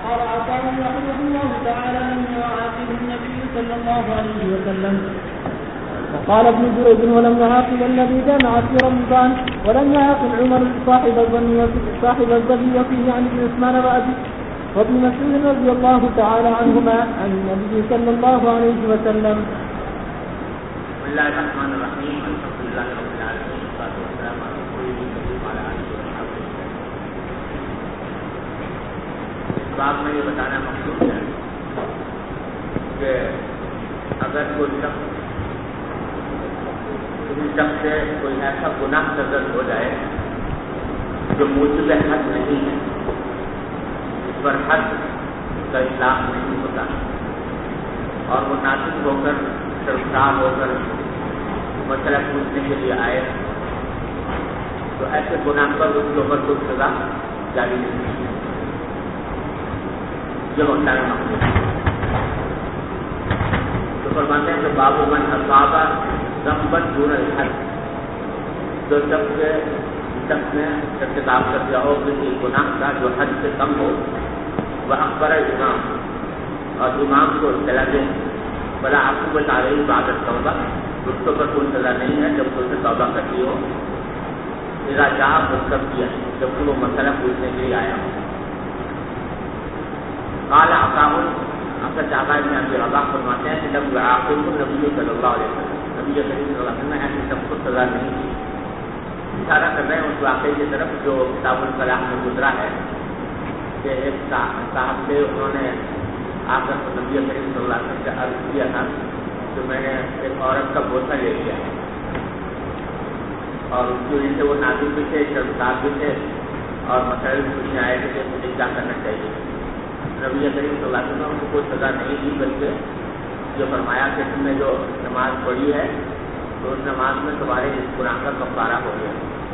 قال عطاء رحمه الله تعالى أن يعاقب النبي صلى الله عليه وسلم. وقال ابن جريج ولم يعاقب الذي جامع في رمضان ولم يعاقب عمر صاحب الظني فيه عن ابن عثمان وابن مسعود رضي الله تعالى عنهما عن النبي صلى الله عليه وسلم. بسم الله الرحمن الرحيم. الحمد لله رب العالمين والصلاة والسلام على رسول الله وعلى آله وصحبه. اس بات میں یہ بتانا مقصود ہے کہ اگر کوئی شخص سے کوئی ایسا گناہ سرزد ہو جائے جو موجب حد نہیں ہے، اس پر حد کا اطلاق نہیں ہوتا اور وہ ناطق ہو کر شرمسار ہو کر مسئلہ پوچھنے کے لیے آئے تو ایسے گناہ پر اس کے اوپر کوئی سزا جاری نہیں ہے. یہ ہوتا ہے مقصود. تو فرماتے ہیں کہ باب من اصابہ ذنبا دون الحد، جو شخص نے ارتکاب کر دیا ہو کسی گناہ کا جو حد سے کم ہو، وہ اخبر امام اور امام کو اطلاع دے بلا عقوبت علیہ بعد التوبہ، اس کے اوپر کوئی سزا نہیں ہے جب اس نے توبہ کر لی ہو. اذا جاء مذکر کیا جب وہ مسئلہ پوچھنے کے لیے آیا ہو. قال عطاء اپنا چاہتا ہے ابن رباح فرماتے ہیں کہ جب عاقب نبی صلی اللہ علیہ وسلم نبی کریم صلی اللہ علیہ وسلم ایسی سب کو سزا نہیں دی. اشارہ کر رہے ہیں اس واقعے کی طرف جو کتاب الکلام میں گزرا ہے کہ ایک صاحب سے انہوں نے آ کر نبی کریم صلی اللہ علیہ وسلم سے عرض کیا تھا کہ میں نے ایک عورت کا بوسہ لے لیا ہے اور اس کی وجہ سے وہ نازک بھی تھے، شرمسار بھی تھے اور مسائل پوچھنے آئے تھے کہ مجھے کیا کرنا چاہیے. نبی کریم صلی اللہ علیہ وسلم کو کوئی سزا نہیں دی بلکہ جو فرمایا کہ تم نے جو نماز پڑھی ہے تو اس نماز میں تمہارے اس گناہ کا کفارہ ہو گیا.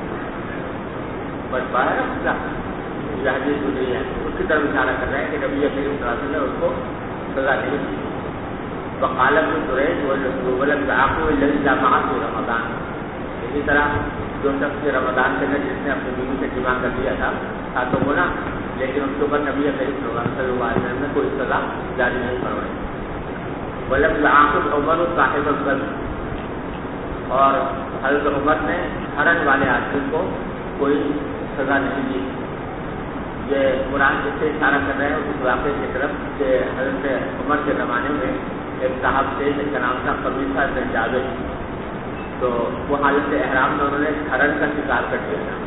بس پا ہے نا یہ حدیث گزری ہے، اس کی طرف اشارہ کر رہے ہیں کہ نبی کریم صلی اللہ علیہ وسلم نے اس کو سزا نہیں دی. وقالت سریج ولم يعاقب الذي جامع في رمضان، اسی طرح جو شخص رمضان کے اندر جس نے اپنی بیوی سے جمع کر دیا تھا تو گناہ، لیکن اس کے اوپر نبی کریم صلی اللہ علیہ وسلم نے کوئی سزا جاری نہیں فرمائی. ولم يعاقب عمر صاحب الظن، اور حضرت عمر نے حرج والے آدمی کو کوئی سزا نہیں دی. یہ قرآن جس سے اشارہ کر رہے ہیں اس واقعے کی طرف کہ حضرت عمر کے زمانے میں ایک صاحب تھے جن کا نام تھا قبیصہ بن جابر، تو وہ حالت احرام میں انہوں نے حرج کا شکار کر دیا تھا.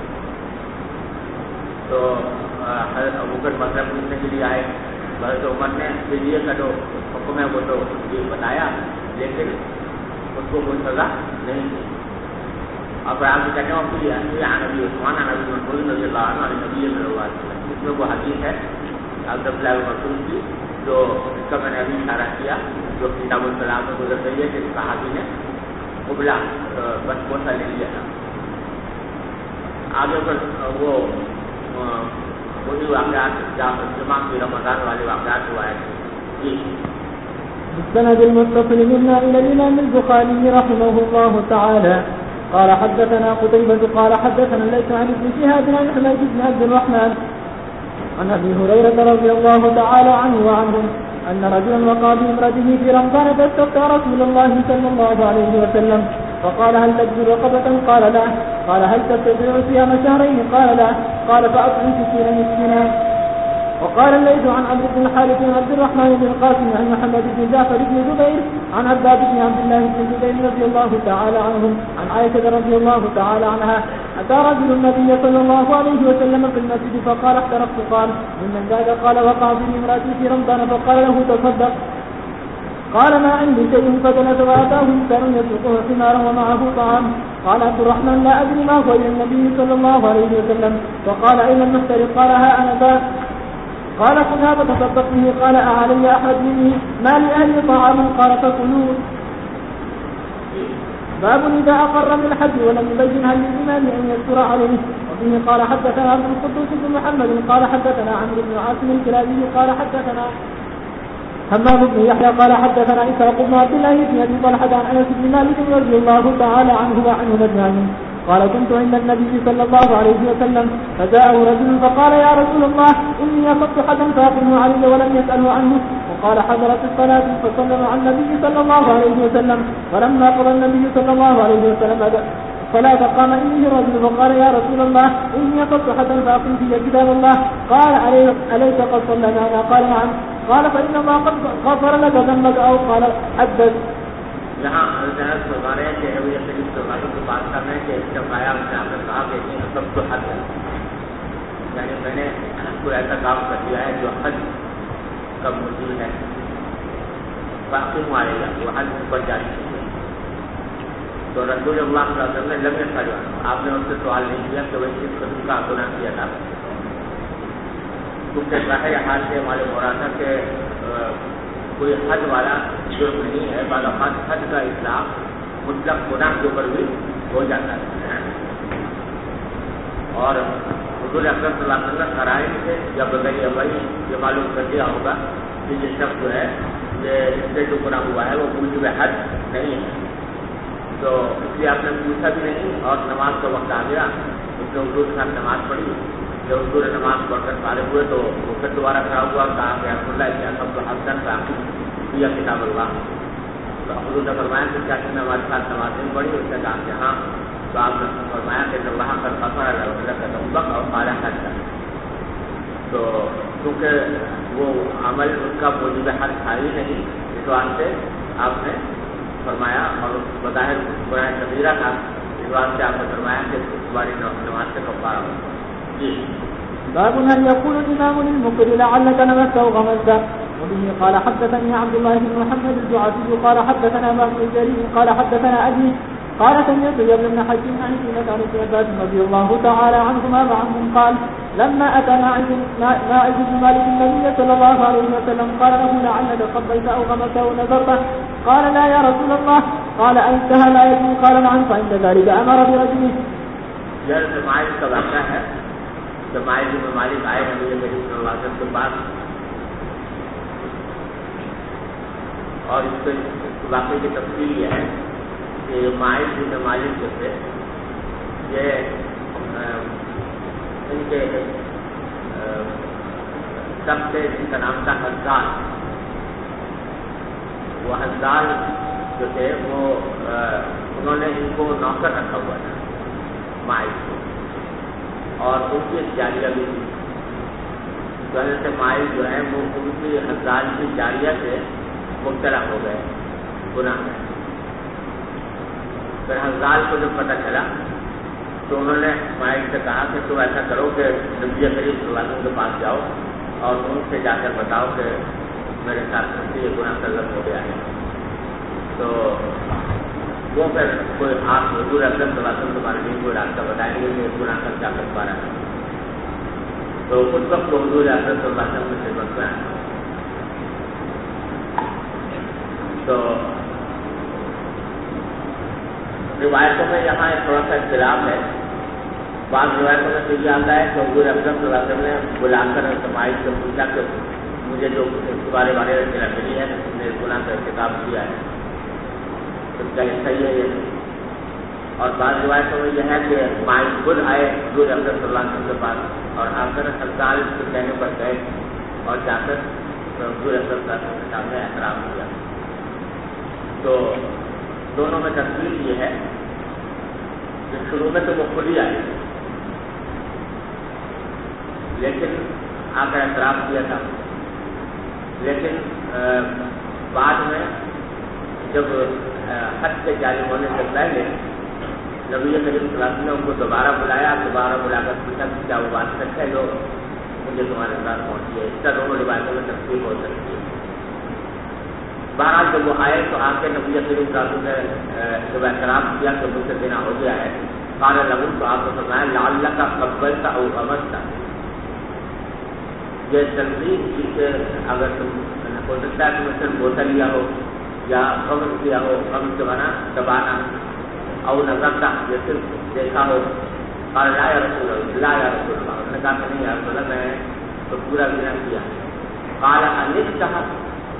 تو حضرت ابوبکر مسئلہ پوچھنے کے لیے آئے. حضرت عمر نے فدیے کا جو حکم ہے وہ تو یہ بتایا لیکن اس کو کوئی سزا نہیں دی. اور آپ سے کہتے ہیں نبی عثمان نبی مسعود رضی اللہ عنہ نبی صلی اللہ علیہ وسلم، اس میں وہ حدیث ہے عبداللہ مسعود کی جو اس کا میں نے ابھی اشارہ کیا جو کتاب الکلام میں گزر گئی ہے کہ صحابی نے قبلہ بس بوسہ لے لیا تھا. آگے پر وہ وہی واقعات جمع کی رمضان والے واقعات ہوا ہے. جی السند المتصل منا إلى الإمام البخاري رحمه الله تعالى قال حدثنا قتيبة قال حدثنا الليث عن ابن شهاب عن حميد بن عبد الرحمن عن أبي هريرة رضي الله تعالى عنه وعنهم أن رجلا وقع بامرأته في رمضان فاستفتى رسول الله صلى الله عليه وسلم فقال هل تجد رقبة؟ قال لا. قال هل تستطيع صيام شهرين؟ قال لا. قال فأطعم 60 مسكينا. وقال الليث عن عمرو بن الحارث بن عبد الرحمن بن القاسم عن محمد بن جعفر بن زبير عن عباد بن عبد الله بن زبير رضي الله تعالى عنهم عن عائشة رضي الله تعالى عنها أتى رجل النبي صلى الله عليه وسلم في المسجد فقال احترقت. قال ممن ذاك؟ قال وقع بي امرأتي في رمضان فقال له تصدق. قال ما عندي شيء فجلس وأتاه إنسان يسوقه حمارا ومعه طعام. قال عبد الرحمن لا أدري ما هو إلى النبي صلى الله عليه وسلم فقال أين المحترق؟ قال ها أنا ذاك. قال خذها فتصدق به. قال أعلي أحد مني ما لأهل طعام؟ قال فكلوا. باب إذا أقر بالحج ولم يبين هل للإمام أن يذكر عليه. وفيه قال حدثنا عبد القدوس بن محمد قال حدثنا عمرو بن عاصم الكلابي قال حدثنا حماد بن يحيى قال حدثنا إسحاق بن عبد الله بن أبي طلحة عن أنس بن مالك رضي الله تعالى عنه وعنه أجمعين قال كنت عند النبي صلى الله عليه وسلم فجاءه رجل فقال يا رسول الله إني أصبت حدا فأقمه علي ولم يسأله عنه وقال حضرت الصلاة فصلى على النبي صلى الله عليه وسلم فلما قضى النبي صلى الله عليه وسلم فلا فقام إليه الرجل فقال يا رسول الله إني أصبت حدا فأقم في كتاب الله قال أليس قد صلى معنا قال نعم قال فإن الله قد غفر لك ذنبك أو قال حدث. یہاں حضرت فرما رہے ہیں کہ نبی کریم صلی اللہ علیہ وسلم کی بات کر رہے ہیں کہ جب آیا اس نے آپ نے کہا کہ سب تو حد ہے، یعنی میں نے کوئی ایسا کام کر دیا ہے جو حد کا موجود ہے، باقی مارے گا وہ حد اوپر جاری ہے. تو رسول اللہ صلی اللہ علیہ وسلم نے لمبے سجا، آپ نے ان سے سوال نہیں کیا کہ وہ کس قسم کا گناہ کیا تھا، کیونکہ ظاہر حال سے ہمارے مورانا کے کوئی حد والا جرم نہیں ہے، بعض اوقات حد کا اطلاق مطلق گناہ کے اوپر بھی ہو جاتا ہے. اور حضور اکرم صلی اللہ علیہ وسلم قرائن سے یا بغیر وہی یہ معلوم کر دیا ہوگا کہ یہ شخص جو ہے یہ اس سے جو گناہ ہوا ہے وہ موجب حد نہیں ہے. تو اس لیے آپ نے پوچھا بھی نہیں اور نماز کا وقت آ گیا، اس نے حضور کے ساتھ نماز پڑھی. جب حضور نے نماز پڑھ کر فارغ ہوئے تو وہ پھر دوبارہ کھڑا ہوا، کہا کہ رسول اللہ کیا سب تو حسن باقی یا کتاب اللہ. تو حضور نے فرمایا کہ کیا تم نے ہمارے ساتھ نماز نہیں پڑھی؟ اس نے کہا کہ ہاں. تو آپ نے فرمایا کہ اللہ کا فخر اللہ کا تمبک اور فارغ حد کا. تو کیونکہ وہ عمل اس کا موجود حد تھا ہی نہیں، اس واسطے آپ نے فرمایا، اور بظاہر گناہ کبیرہ تھا، اس واسطے آپ نے فرمایا کہ تمہاری نماز سے کفارہ ہو. جی. باب هل يقول الإمام للمقر لعلك نمت أو غمزت. وبه قال حدثني عبد الله بن محمد الجعفي قال حدثنا بكر الجليل قال حدثنا أبي قال سمعت ابن بن حكيم عن ابن عباس رضي الله تعالى عنهما وعنهم قال لما أتى ماعز بن مالك النبي صلى الله عليه وسلم قال له لعلك قضيت أو غمزت أو نذرت قال لا يا رسول الله قال أنتهى لا يكون قال نعم فعند ذلك أمر برجله. یہ ماعز کا واقعہ ہے. جب ماعز بن مالک آئے نبی کریم صلی اللہ علیہ وسلم کے پاس، اور اس کے واقعے کی تفصیل یہ ہے کہ ماعز بن مالک جو تھے یہ ان کے سب سے جن کا نام تھا حزال. وہ حزال جو تھے وہ انہوں نے ان کو نوکر رکھا ہوا تھا ماعز کو، اور ان کی جاریہ بھی تھی. تو حضرت ماعز جو ہے وہ ان کی حزال کی جاریہ سے مبتلا ہو گئے گناہ میں. پھر حزال کو جب پتہ چلا تو انہوں نے ماعز سے کہا کہ تم ایسا کرو کہ نبی کریم صلی اللہ علیہ وسلم کے پاس جاؤ اور ان سے جا کر بتاؤ کہ میرے ساتھ یہ گناہ سرزد ہو گیا ہے. تو وہ پھر کوئی آپ حضور اکرم صلی اللہ علیہ وسلم کے بارے میں کوئی راستہ بتائیں گے کہ گناہ کر کیا کر پا رہا ہے. تو اس وقت حضور اکرم صلی اللہ علیہ وسلم سے خدمت میں آیا. تو روایتوں میں یہاں ایک تھوڑا سا اختلاف ہے. بعض روایتوں میں تو یہ آتا ہے کہ حضور اکرم صلی اللہ علیہ وسلم نے بلا کر ماعز سے پوچھا کہ مجھے جو اس کے بارے میں ملی ہے تم نے گناہ کا ارتکاب کیا ہے، تو کیا یہ صحیح ہے؟ یہ اور بعض روایتوں میں یہ ہے کہ ماعز خود آئے حضور اکرم صلی اللہ علیہ وسلم کے پاس اور آ کر حزال کے کہنے پر گئے اور جا کر حضور اکرم صلی اللہ علیہ وسلم کے سامنے احترام کیا. تو دونوں میں تفصیل یہ ہے کہ شروع میں تو وہ خود ہی آئے لیکن آ کر اعتراف کیا تھا، لیکن بعد میں جب حد کے جاری ہونے سے پہلے نبی کریم صلی اللہ علیہ وسلم نے ان کو دوبارہ بلایا، دوبارہ بلا کر پوچھا کہ کیا وہ بات سچ ہے جو مجھے تمہارے ساتھ پہنچی ہے. اس کا دونوں روایتوں میں تفصیل ہو سکتی ہے. بہرحال جب وہ آئے تو آ کے نبی کریم صلی اللہ علیہ وسلم نے جب اعتراف کیا کہ مجھ سے دینا ہو گیا ہے، قال لهم تو آپ کو فرمایا لعلک قبلت او غمزت. یہ تنظیم کی کہ اگر تم ہو سکتا ہے تم صرف بوتل لیا ہو یا غمز کیا ہو، غمز کے بنا دبانا، او نظرتا یہ صرف دیکھا ہو. قال لا یا رسول اللہ، لا یا رسول اللہ، انہوں نے کہا کہ نہیں یا رسول اللہ میں تو پورا گناہ کیا. قال انکتہ،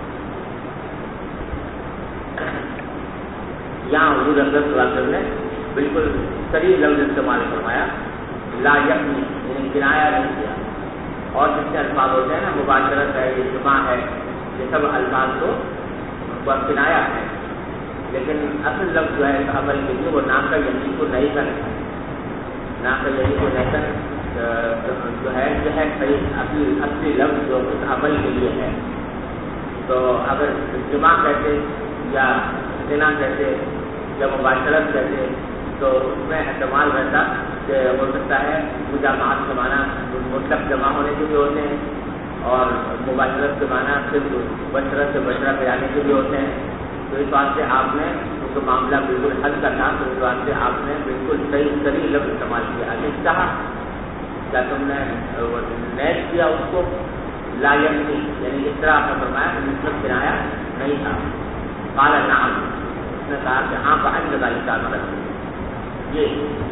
یہاں حضور اکرم صلی اللہ علیہ وسلم نے بالکل صریح لفظ استعمال فرمایا، لا یقنی یعنی کنایا نہیں کیا. اور جس سے الفاظ ہوتے ہیں نا، مباشرت ہے، اجتماع ہے، یہ سب الفاظ تو کنایا ہے، لیکن اصل لفظ جو ہے اس عمل کے لیے وہ نام کا یقین کو نہیں کرتا. نام کا یقین کو نہیں کر جو ہے صحیح اصلی لفظ جو اس عمل کے لیے ہے. تو اگر اجتماع کہتے یا زنا کہتے یا مباشرت کہتے تو اس میں احتمال رہتا کہ ہو سکتا ہے مجامعات کے معنی مطلق جمع ہونے کے بھی ہوتے ہیں، اور مباشرت کے معنی صرف بشرت سے بشرہ پہ کے بھی ہوتے ہیں. تو اس بات سے آپ نے اس کا معاملہ بالکل حل کرنا، تو اس بات سے آپ نے بالکل صحیح لفظ استعمال کیا. کہا کیا تم نے نیٹ کیا اس کو؟ لا یقنی یعنی اس طرح آپ نے فرمایا کہ مطلب کنایا نہیں تھا. قال نعم، اس نے کہا کہ ہاں فعل ذلك مرض. یہ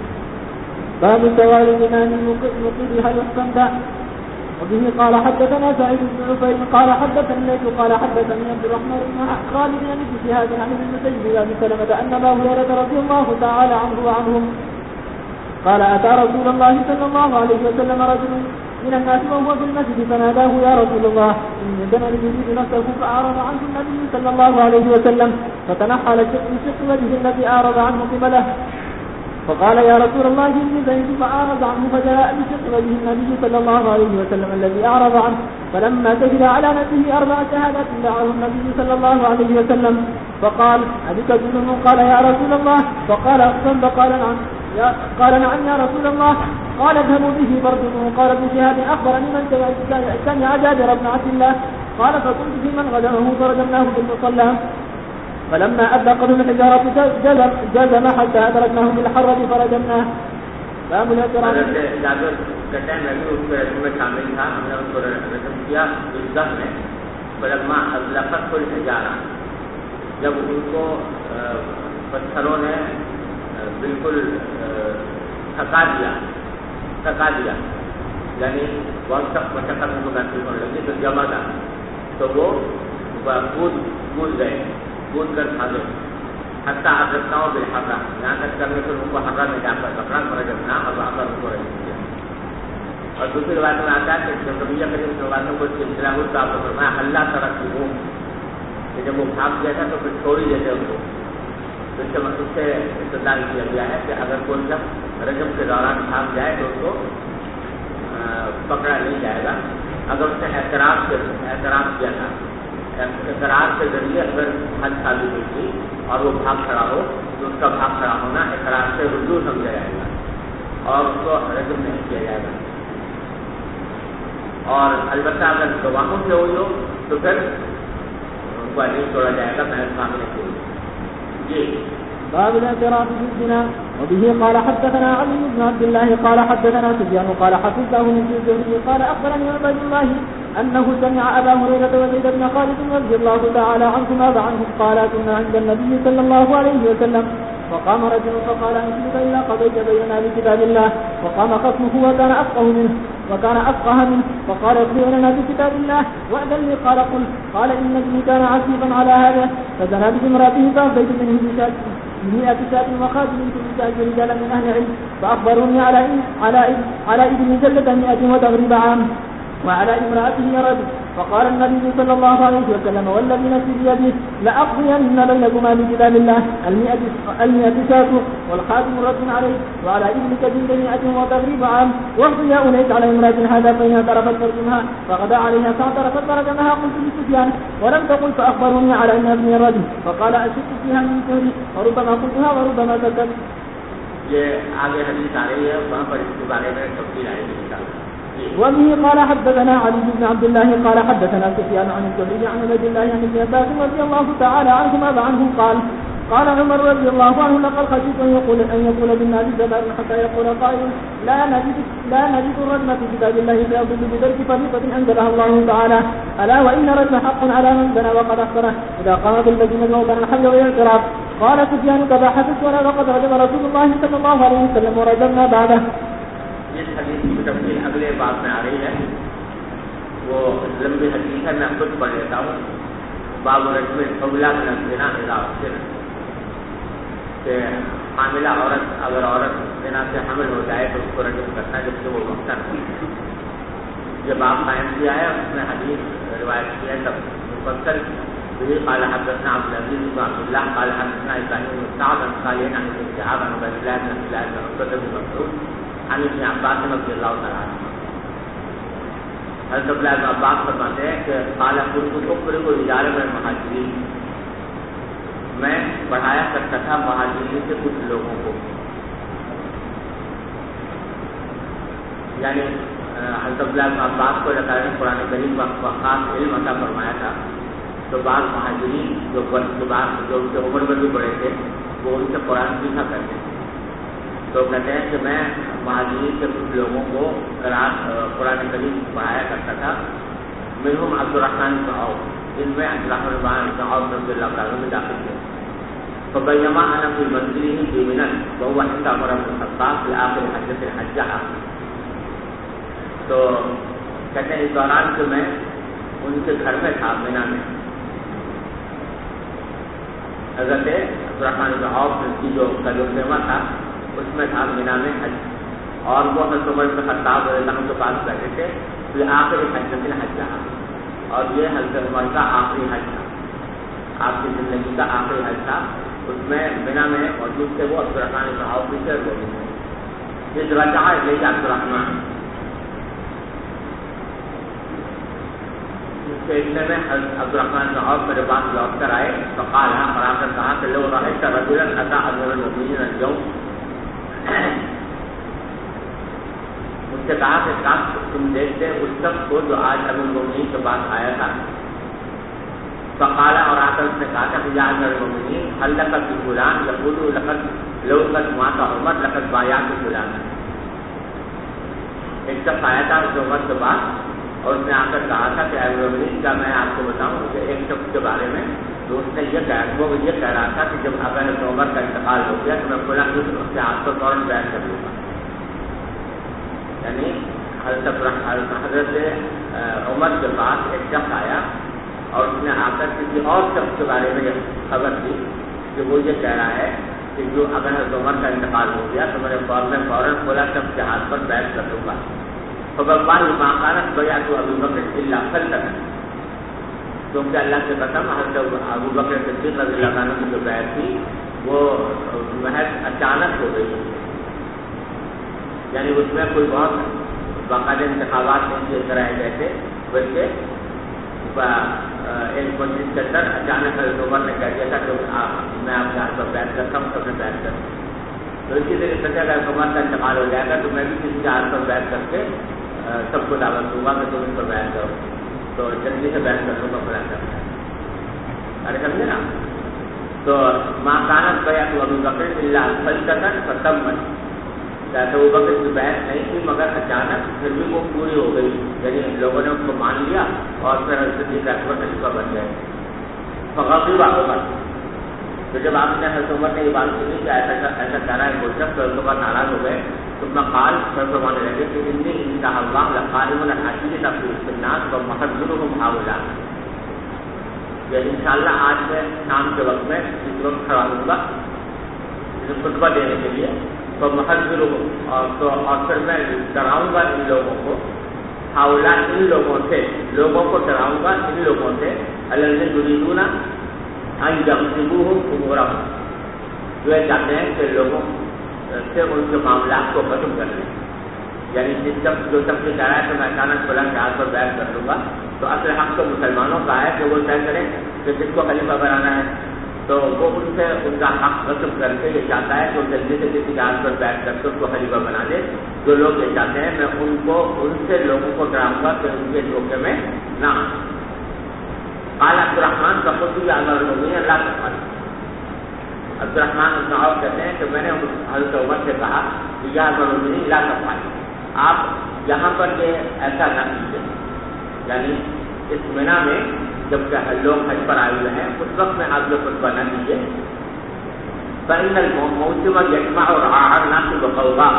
باب سوال الإمام المقيم هل يستمتع. وبه قال حدثنا سعيد بن عفير قال حدثني ليث قال حدثني عبد الرحمن بن خالد عن ابن شهاب عن ابن المسيب بن سلمة أن أبا هريرة رضي الله تعالى عنه وعنهم قال أتى رسول الله صلى الله عليه وسلم رجل من الناس وهو في المسجد فناداه يا رسول الله إن الدم يريد نفسه فأعرض عنه النبي صلى الله عليه وسلم فتنحى لشق وجهه الذي أعرض عنه قبله فقال يا رسول الله إني زيد فأعرض عنه فجاء بشق وجه النبي صلى الله عليه وسلم الذي أعرض عنه فلما شهد على نفسه 4 شهادات دعاه النبي صلى الله عليه وسلم فقال أبك جنون؟ قال يا رسول الله. فقال أقسم؟ قال نعم يا رسول الله. قال اذهبوا به برده. قال ابن شهاب أخبرني من سمع جابر بن عبد الله قال فكنت في من غدره فرجمناه بالمصلى فلما أدى قدم الحجارة جزم حتى أدركناه بالحرة فرجمناه. باب الاعتراف. جابر کہتے ہیں میں بھی اس رجم میں شامل تھا، ہم نے اس کو رجم کیا اس دم میں. فلما أطلقته الحجارة، جب ان کو پتھروں نے بالکل تھکا دیا یعنی بہت سخت مشقت ان کو محسوس ہونے لگی تو جمع تھا تو وہ کود کر بھاگے. حتیٰ حضرتنا و بالحرہ، یہاں تک کرنے پھر ان کو حرہ میں جا کر پکڑا فرجمنا اور وہاں پر ان کو رجم کیا. اور دوسری روایت میں آتا ہے کہ نبی کریم صلی اللہ علیہ وسلم کو سلسلہ ہو تو آپ نے فرمایا اللہ ترکتموہ، کہ جب وہ بھاگ گیا تھا تو پھر چھوڑ ہی دیتے ان کو. اس سے استدلال کیا گیا ہے کہ اگر کوئی شخص رجم کے دوران بھاگ جائے تو اس کو پکڑا نہیں جائے گا. اگر اس نے اعتراف کیا تھا، اعتراف کے ذریعے اگر حد ثابت ہوئی تھی اور وہ بھاگ کھڑا ہو تو اس کا بھاگ کھڑا ہونا اعتراف سے رجوع سمجھا جائے گا اور اس کو رجم نہیں کیا جائے گا. اور البتہ اگر گواہوں سے ہوئی ہو تو پھر ان کو نہیں چھوڑا جائے گا محض سامنے کے لیے. جی باب الاعتراف بالزنا. وبه قال حدثنا علي بن عبد الله قال حدثنا سفيان قال حدثه من الزهري قال أخبرني عبد الله أنه سمع أبا هريرة وزيد بن خالد رضي الله تعالى عنهما عنهم قال كنا عند النبي صلى الله عليه وسلم فقام رجل فقال أنشدك إلا قضيت بيننا بكتاب الله. فقام خصمه وكان أفقه منه فقال اقضي لنا بكتاب الله وأذن لي. قال إن ابني كان عسيفا على هذا فزنى بامرأته فأخذت منه بمئة شاة وخاتم في نساء رجالا من أهل العلم فأخبروني على ابن جلة 100 وتغريب عام وعلى امرأته رد. فقال النبي صلى الله عليه وسلم والذي نفسي بيده لأقضين بينكما بكتاب الله 100 شاة والخاتم رد عليه وعلى ابنك جلد 100 وتغريب عام واحضياء ليس على امرأة هذا فإن اعترفت فرجمها فغدا عليها فاعترفت فرجمها. قلت لسفيان ولم تقل فأخبروني على أن ابني الرجل فقال أشك فيها من سهري وربما قلتها وربما سكت. یہ آگے حدیث آ رہی ہے، وہاں پر اس کے بارے میں تفصیل آئے گی. وبه قال حدثنا علي بن عبد الله قال حدثنا سفيان عن الزهري عن عبد الله عن ابن عباس رضي الله تعالى عنهما وعنهم قال عمر رضي الله عنه لقد خشيت أن يقول بالناس زمان حتى يقول قائل لا نجد الرجم في كتاب الله فيضل بترك فريضة أنزلها الله تعالى ألا وإن الرجم حق على من زنى وقد أخبره إذا قام بالذين موطن الحمل والاعتراف. قال سفيان كذا حدث ولا وقد رجم رسول الله صلى الله عليه وسلم ورجمنا بعده. جس حدیث کی تفصیل اگلے باب میں آ رہی ہے وہ لمبی حدیث ہے، میں خود پڑھ لیتا ہوں. باب رجم قبلہ من الزنا اذا احسن، کہ حاملہ عورت اگر عورت بنا سے حمل ہو جائے تو اس کو رجم کرنا جبکہ وہ مقصد ہو. یہ باب قائم کیا ہے اس میں حدیث روایت کی ہے سب مفصل. قال حدثنا عبد العزيز بن عبد الله قال حدثنا ابراهيم بن سعد عن صالح عن ابن شهاب عن عبد الله بن عبد الله بن عتبة بن مسعود عن ابن عباس رضي الله تعالى عنهما. حضرت عبداللہ بن عباس فرماتے ہیں کہ قال كنت اخبر رجال من المهاجرين، میں پڑھایا کرتا تھا مہاجرین سے کچھ لوگوں کو. یعنی حضرت عبداللہ بن عباس کو اللہ نے قرآن کریم کا خاص علم عطا فرمایا تھا. تو بعض مہاجرین جو ان کے عمر میں بھی بڑے تھے وہ ان سے قرآن سیکھا کرتے تھے. تو کہتے ہیں کہ میں مہاجرین سے کچھ لوگوں کو قرآن کریم پڑھایا کرتا تھا. منہم عبد الرحمن بن عوف، جن میں عبد الرحمن بن عوف رضی اللہ عنہ میں داخل تھے. فبینما انا فی منزلہ فی منى وهو عند عمر بن الخطاب فی آخر حجۃ حجھا. تو کہتے ہیں اس دوران کہ میں ان کے گھر میں تھا مینا میں. حضرت عبد الرحمن بن عوف کی جو خیمہ تھا اس میں تھا مینا میں حج، اور وہ حضرت عمر بن خطاب رضی اللہ عنہ کے پاس بیٹھے تھے. فی آخر حجۃ حجھا، اور یہ حضرت عمر کا آخری حج تھا، آپ کی زندگی کا آخری حج تھا. اس میں مینا میں موجود تھے وہ عبد الرحمن بن عوف بھی تھے. اس رجع الیہ عبد الرحمن، اتنے میں عبد الرحمن بن عوف میرے پاس لوٹ کر آئے. فقال اور آ کر کہا کہ لو رأيت رجلا أتى أمير المؤمنين اليوم، مجھ سے کہا کہ کاش تم دیکھتے اس شخص کو جو آج امیر المؤمنین کے پاس آیا تھا. فقال اور آ کر اس نے کہا تھا کہ یا امیر المؤمنین هل لك في فلان يقول لقد لو قد مات عمر لقد بايعت فلان. ایک شخص آیا تھا اس عمر کے پاس اور اس نے آ کر کہا تھا کہ امیر المؤمنین کیا میں آپ کو بتاؤں کہ ایک شخص کے بارے میں تو اس نے یہ کہہ رہا تھا کہ جب حضرت عمر کا انتقال ہو گیا تو میں فلاں اس کے ہاتھ کو فوراً بیان کر دوں گا. یعنی حضرت عمر کے پاس ایک شخص آیا اور اس نے آ کر کسی اور شخص کے بارے میں یہ خبر دی کہ وہ یہ کہہ رہا ہے کہ جو اگر حضرت عمر کا انتقال ہو گیا تو میں فوراً فلاں شخص کے ہاتھ پر بیان کر دوں گا. فبالله ما كانت بيعة أبي بكر إلا خلفا، کیونکہ اللہ کے قسم حضرت ابو بکر صدیق رضی اللہ عنہ کی جو بیعت تھی وہ محض اچانک ہو گئی. یعنی اس میں کوئی بہت باقاعدہ انتخابات نہیں کرائے گئے تھے، بلکہ ایک مجلس کے اندر اچانک حضرت عمر نے کہہ دیا تھا کہ میں آپ کے ہاتھ پر بیعت کرتا ہوں، سب نے بیعت کرتا ہوں. تو اسی طریقے سے اگر عمر کا انتقال ہو جائے گا تو میں بھی کسی کے ہاتھ پر بیعت کر کے سب کو دعوت دوں گا کہ تم ان پر بیان کرو. تو جلدی سے بیان کر دوں گا فلاں کرتا ہے. ارے سمجھے نا. تو ماں کانت بیعت ابو بکر الا فلتتن فتمت، کہتے ابو بکر کی بیعت نہیں تھی مگر اچانک پھر بھی وہ پوری ہو گئی. یعنی لوگوں نے اس کو مان لیا اور پھر حضرت صدیق اکبر خلیفہ بن گئے. فغضب عمر، تو جب آپ نے حضرت عمر نے یہ بات سنی کہ ایسا کہہ رہا ہے کوئی شخص، تو اس بعد ناراض ہو گئے. ثم قال فرمانے لگے کہ انی انشاء اللہ لقائم الحاجی تفسیر الناس ومحذرهم هؤلاء، یہ انشاءاللہ آج میں شام کے وقت میں اس وقت کھڑا ہوں گا خطبہ دینے کے لیے. تو محذرهم، اور پھر میں ڈراؤں گا ان لوگوں کو، هؤلاء ان لوگوں سے، لوگوں کو ڈراؤں گا ان لوگوں سے، الذين يريدون ان يغصبوهم امورهم، جو یہ چاہتے ہیں کہ لوگوں سے ان کے معاملات کو ختم کر لیں. یعنی جو شخص کہہ رہا ہے کہ میں اچانک فلاں کے ہاتھ پر بیعت کر دوں گا، تو اصل حق تو مسلمانوں کا ہے کہ وہ طے کریں کہ کس کو خلیفہ بنانا ہے. تو وہ ان سے ان کا حق ختم کر کے یہ چاہتا ہے کہ وہ جلدی سے کسی کے ہاتھ پر بیعت کر کے اس کو خلیفہ بنا دے. جو لوگ یہ چاہتے ہیں میں ان سے لوگوں کو ڈراؤں گا کہ ان کے دھوکے میں نہ. قال عبد الرحمن کا خود بھی امیر المؤمنین لا تفعل، عبد الرحمن بن عوف کہتے ہیں کہ میں نے حضرت عمر سے کہا کہ یا امیر المؤمنین لا تفعل، آپ یہاں پر یہ ایسا نہ کیجیے. یعنی اس مینا میں جب لوگ حج پر آئے ہوئے ہیں اس وقت میں آپ جو خطبہ نہ کیجیے. فإن الموسم يجمع رعاع الناس بقوغاء،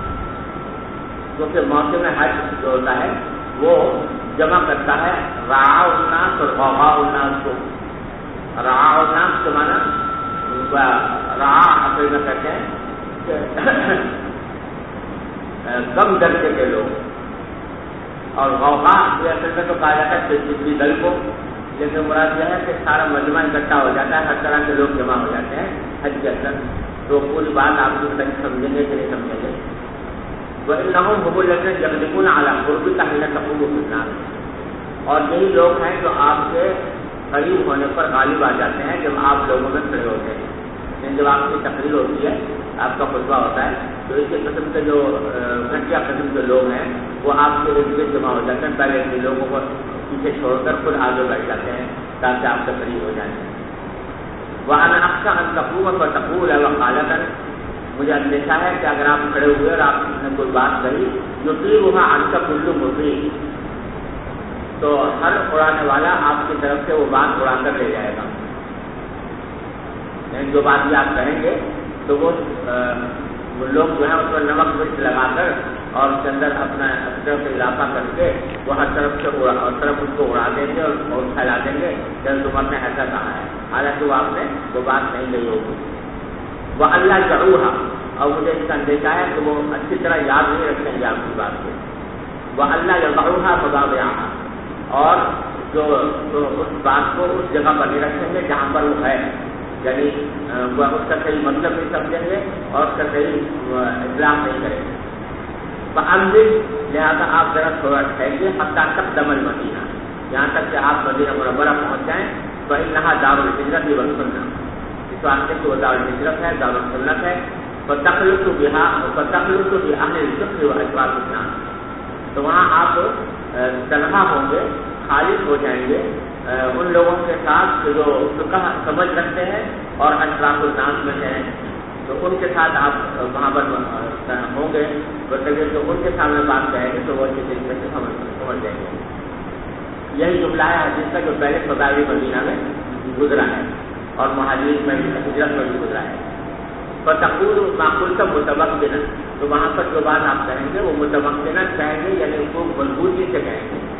کیونکہ موسم حج جو ہوتا ہے وہ جمع کرتا ہے رعاع الناس اور غوغاء الناس کو. رعاع الناس کے معنی رعا اصل میں کہتے ہیں کم درجے کے لوگ، اور غوغا یہ اصل میں تو کہا جاتا ہے کسی دل کو، لیکن مراد یہ ہے کہ سارا مجمع اکٹھا ہو جاتا ہے، ہر طرح کے لوگ جمع ہو جاتے ہیں حج کے اندر. تو پوری بات آپ کو سمجھیں گے کہ نہیں سمجھیں گے. وَإِنَّهُمْ هُمُ الَّذِينَ يَغْلِبُونَ عَلَى قُرْبِكَ حِينَ تَقُومُ فِي النَّاسِ، اور یہی لوگ ہیں جو آپ کے قریب ہونے پر غالب آ جاتے ہیں جب آپ لوگوں میں کھڑے ہوتے ہیں. یعنی جب آپ کی تقریر ہوتی ہے، آپ کا خطبہ ہوتا ہے، تو اس کے قسم کے جو گھٹیا قسم کے لوگ ہیں وہ آپ کے ارد گرد جمع ہو جاتے ہیں. پہلے کے لوگوں کو پیچھے چھوڑ کر خود آگے بیٹھ جاتے ہیں تاکہ آپ کے قریب ہو جائیں. وَأَنَا أَخْشَىٰ أَن تَقُومَ فَتَقُولَ وَقَالَةً، مجھے اندیشہ ہے کہ اگر آپ کھڑے ہوئے اور آپ نے کوئی بات کہی يُطِيلُهَا عَنْكَ كُلُّ مُطِيعٍ، تو ہر اڑانے والا آپ کی طرف سے وہ بات اڑا کر لے جائے گا. یعنی جو بات بھی آپ کہیں گے تو وہ لوگ جو ہے اس پر نمک مرچ لگا کر اور اس کے اندر اپنا طرف سے اضافہ کر کے وہ ہر طرف سے ہر طرف اس کو اڑا دیں گے اور پھیلا دیں گے کہ تمہارے نے ایسا کہا ہے، حالانکہ وہ آپ نے وہ بات نہیں کہی ہوگی. وہ اللہ ضرورہ، اور مجھے اس کا اندیشہ ہے کہ وہ اچھی طرح یاد نہیں رکھیں گے آپ کی بات کو. وہ اللہ ضرورہ مباحہ، اور جو اس بات کو اس جگہ پر نہیں رکھیں گے جہاں پر وہ ہے، یعنی وہ اس کا صحیح مطلب نہیں سمجھیں گے اور اس کا صحیح اطلاق نہیں کریں گے. فَأَنزِلْ، لہٰذا آپ ذرا تھوڑا ٹھہریے، حتیٰ تقدم المدینہ، یہاں تک کہ آپ مدینہ منورہ پہنچ جائیں. فَإِنَّهَا دَارُ الْهِجْرَةِ وَالسُنَّةِ، اس واسطے کہ وہ دار الہجرت ہے، دار السنت ہے. فَتَخْلُصُ بِأَهْلِ الْفِقْهِ وَأَشْرَافِ النَّاسِ، تو وہاں آپ تنہا ہوں گے، خالص ہو جائیں گے ان لوگوں کے ساتھ جو فقہ سمجھ رکھتے ہیں اور اشراف الناس میں ہیں، تو ان کے ساتھ آپ وہاں پر ہوں گے. بتائیے تو ان کے سامنے بات کہیں گے تو وہ اچھی طریقے سے سمجھ جائیں گے. یہی جملہ ہے حدیث کا جو پہلے فضائل مدینہ میں گزرا ہے اور مہاجرین میں بھی ہجرت میں بھی گزرا ہے. فتقول معقول کا متمکن، تو وہاں پر جو بات آپ کہیں گے وہ متمکن کہیں گے، یعنی اس کو مضبوطی سے کہیں گے،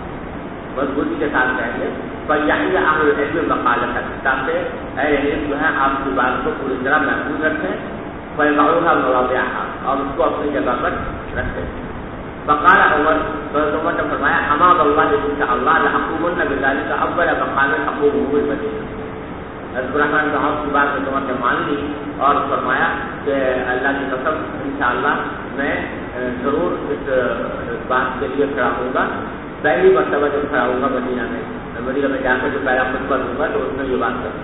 مضبوطی کے ساتھ کہیں گے. پر یعنی اہل العلم وقالت، تاکہ اہل علم جو ہے آپ کی بات کو پوری طرح محفوظ رکھیں. فیضعوها مواضعها، اور اس کو اپنی جگہ پر رکھیں. فقال عمر، تو عمر نے فرمایا اما واللہ ان شاء اللہ لأقومن بذلك اول مقام اقومه بالمدینہ. عبدالرحمن صاحب کی بات میں عمر نے مان لی اور فرمایا کہ اللہ کی قسم انشاءاللہ میں ضرور اس بات کے لیے کھڑا ہوں گا. پہلی مرتبہ جب کھڑا ہوں گا مدینہ میں جا کر جو پہلا خطبہ دوں گا تو اس میں یہ بات کروں.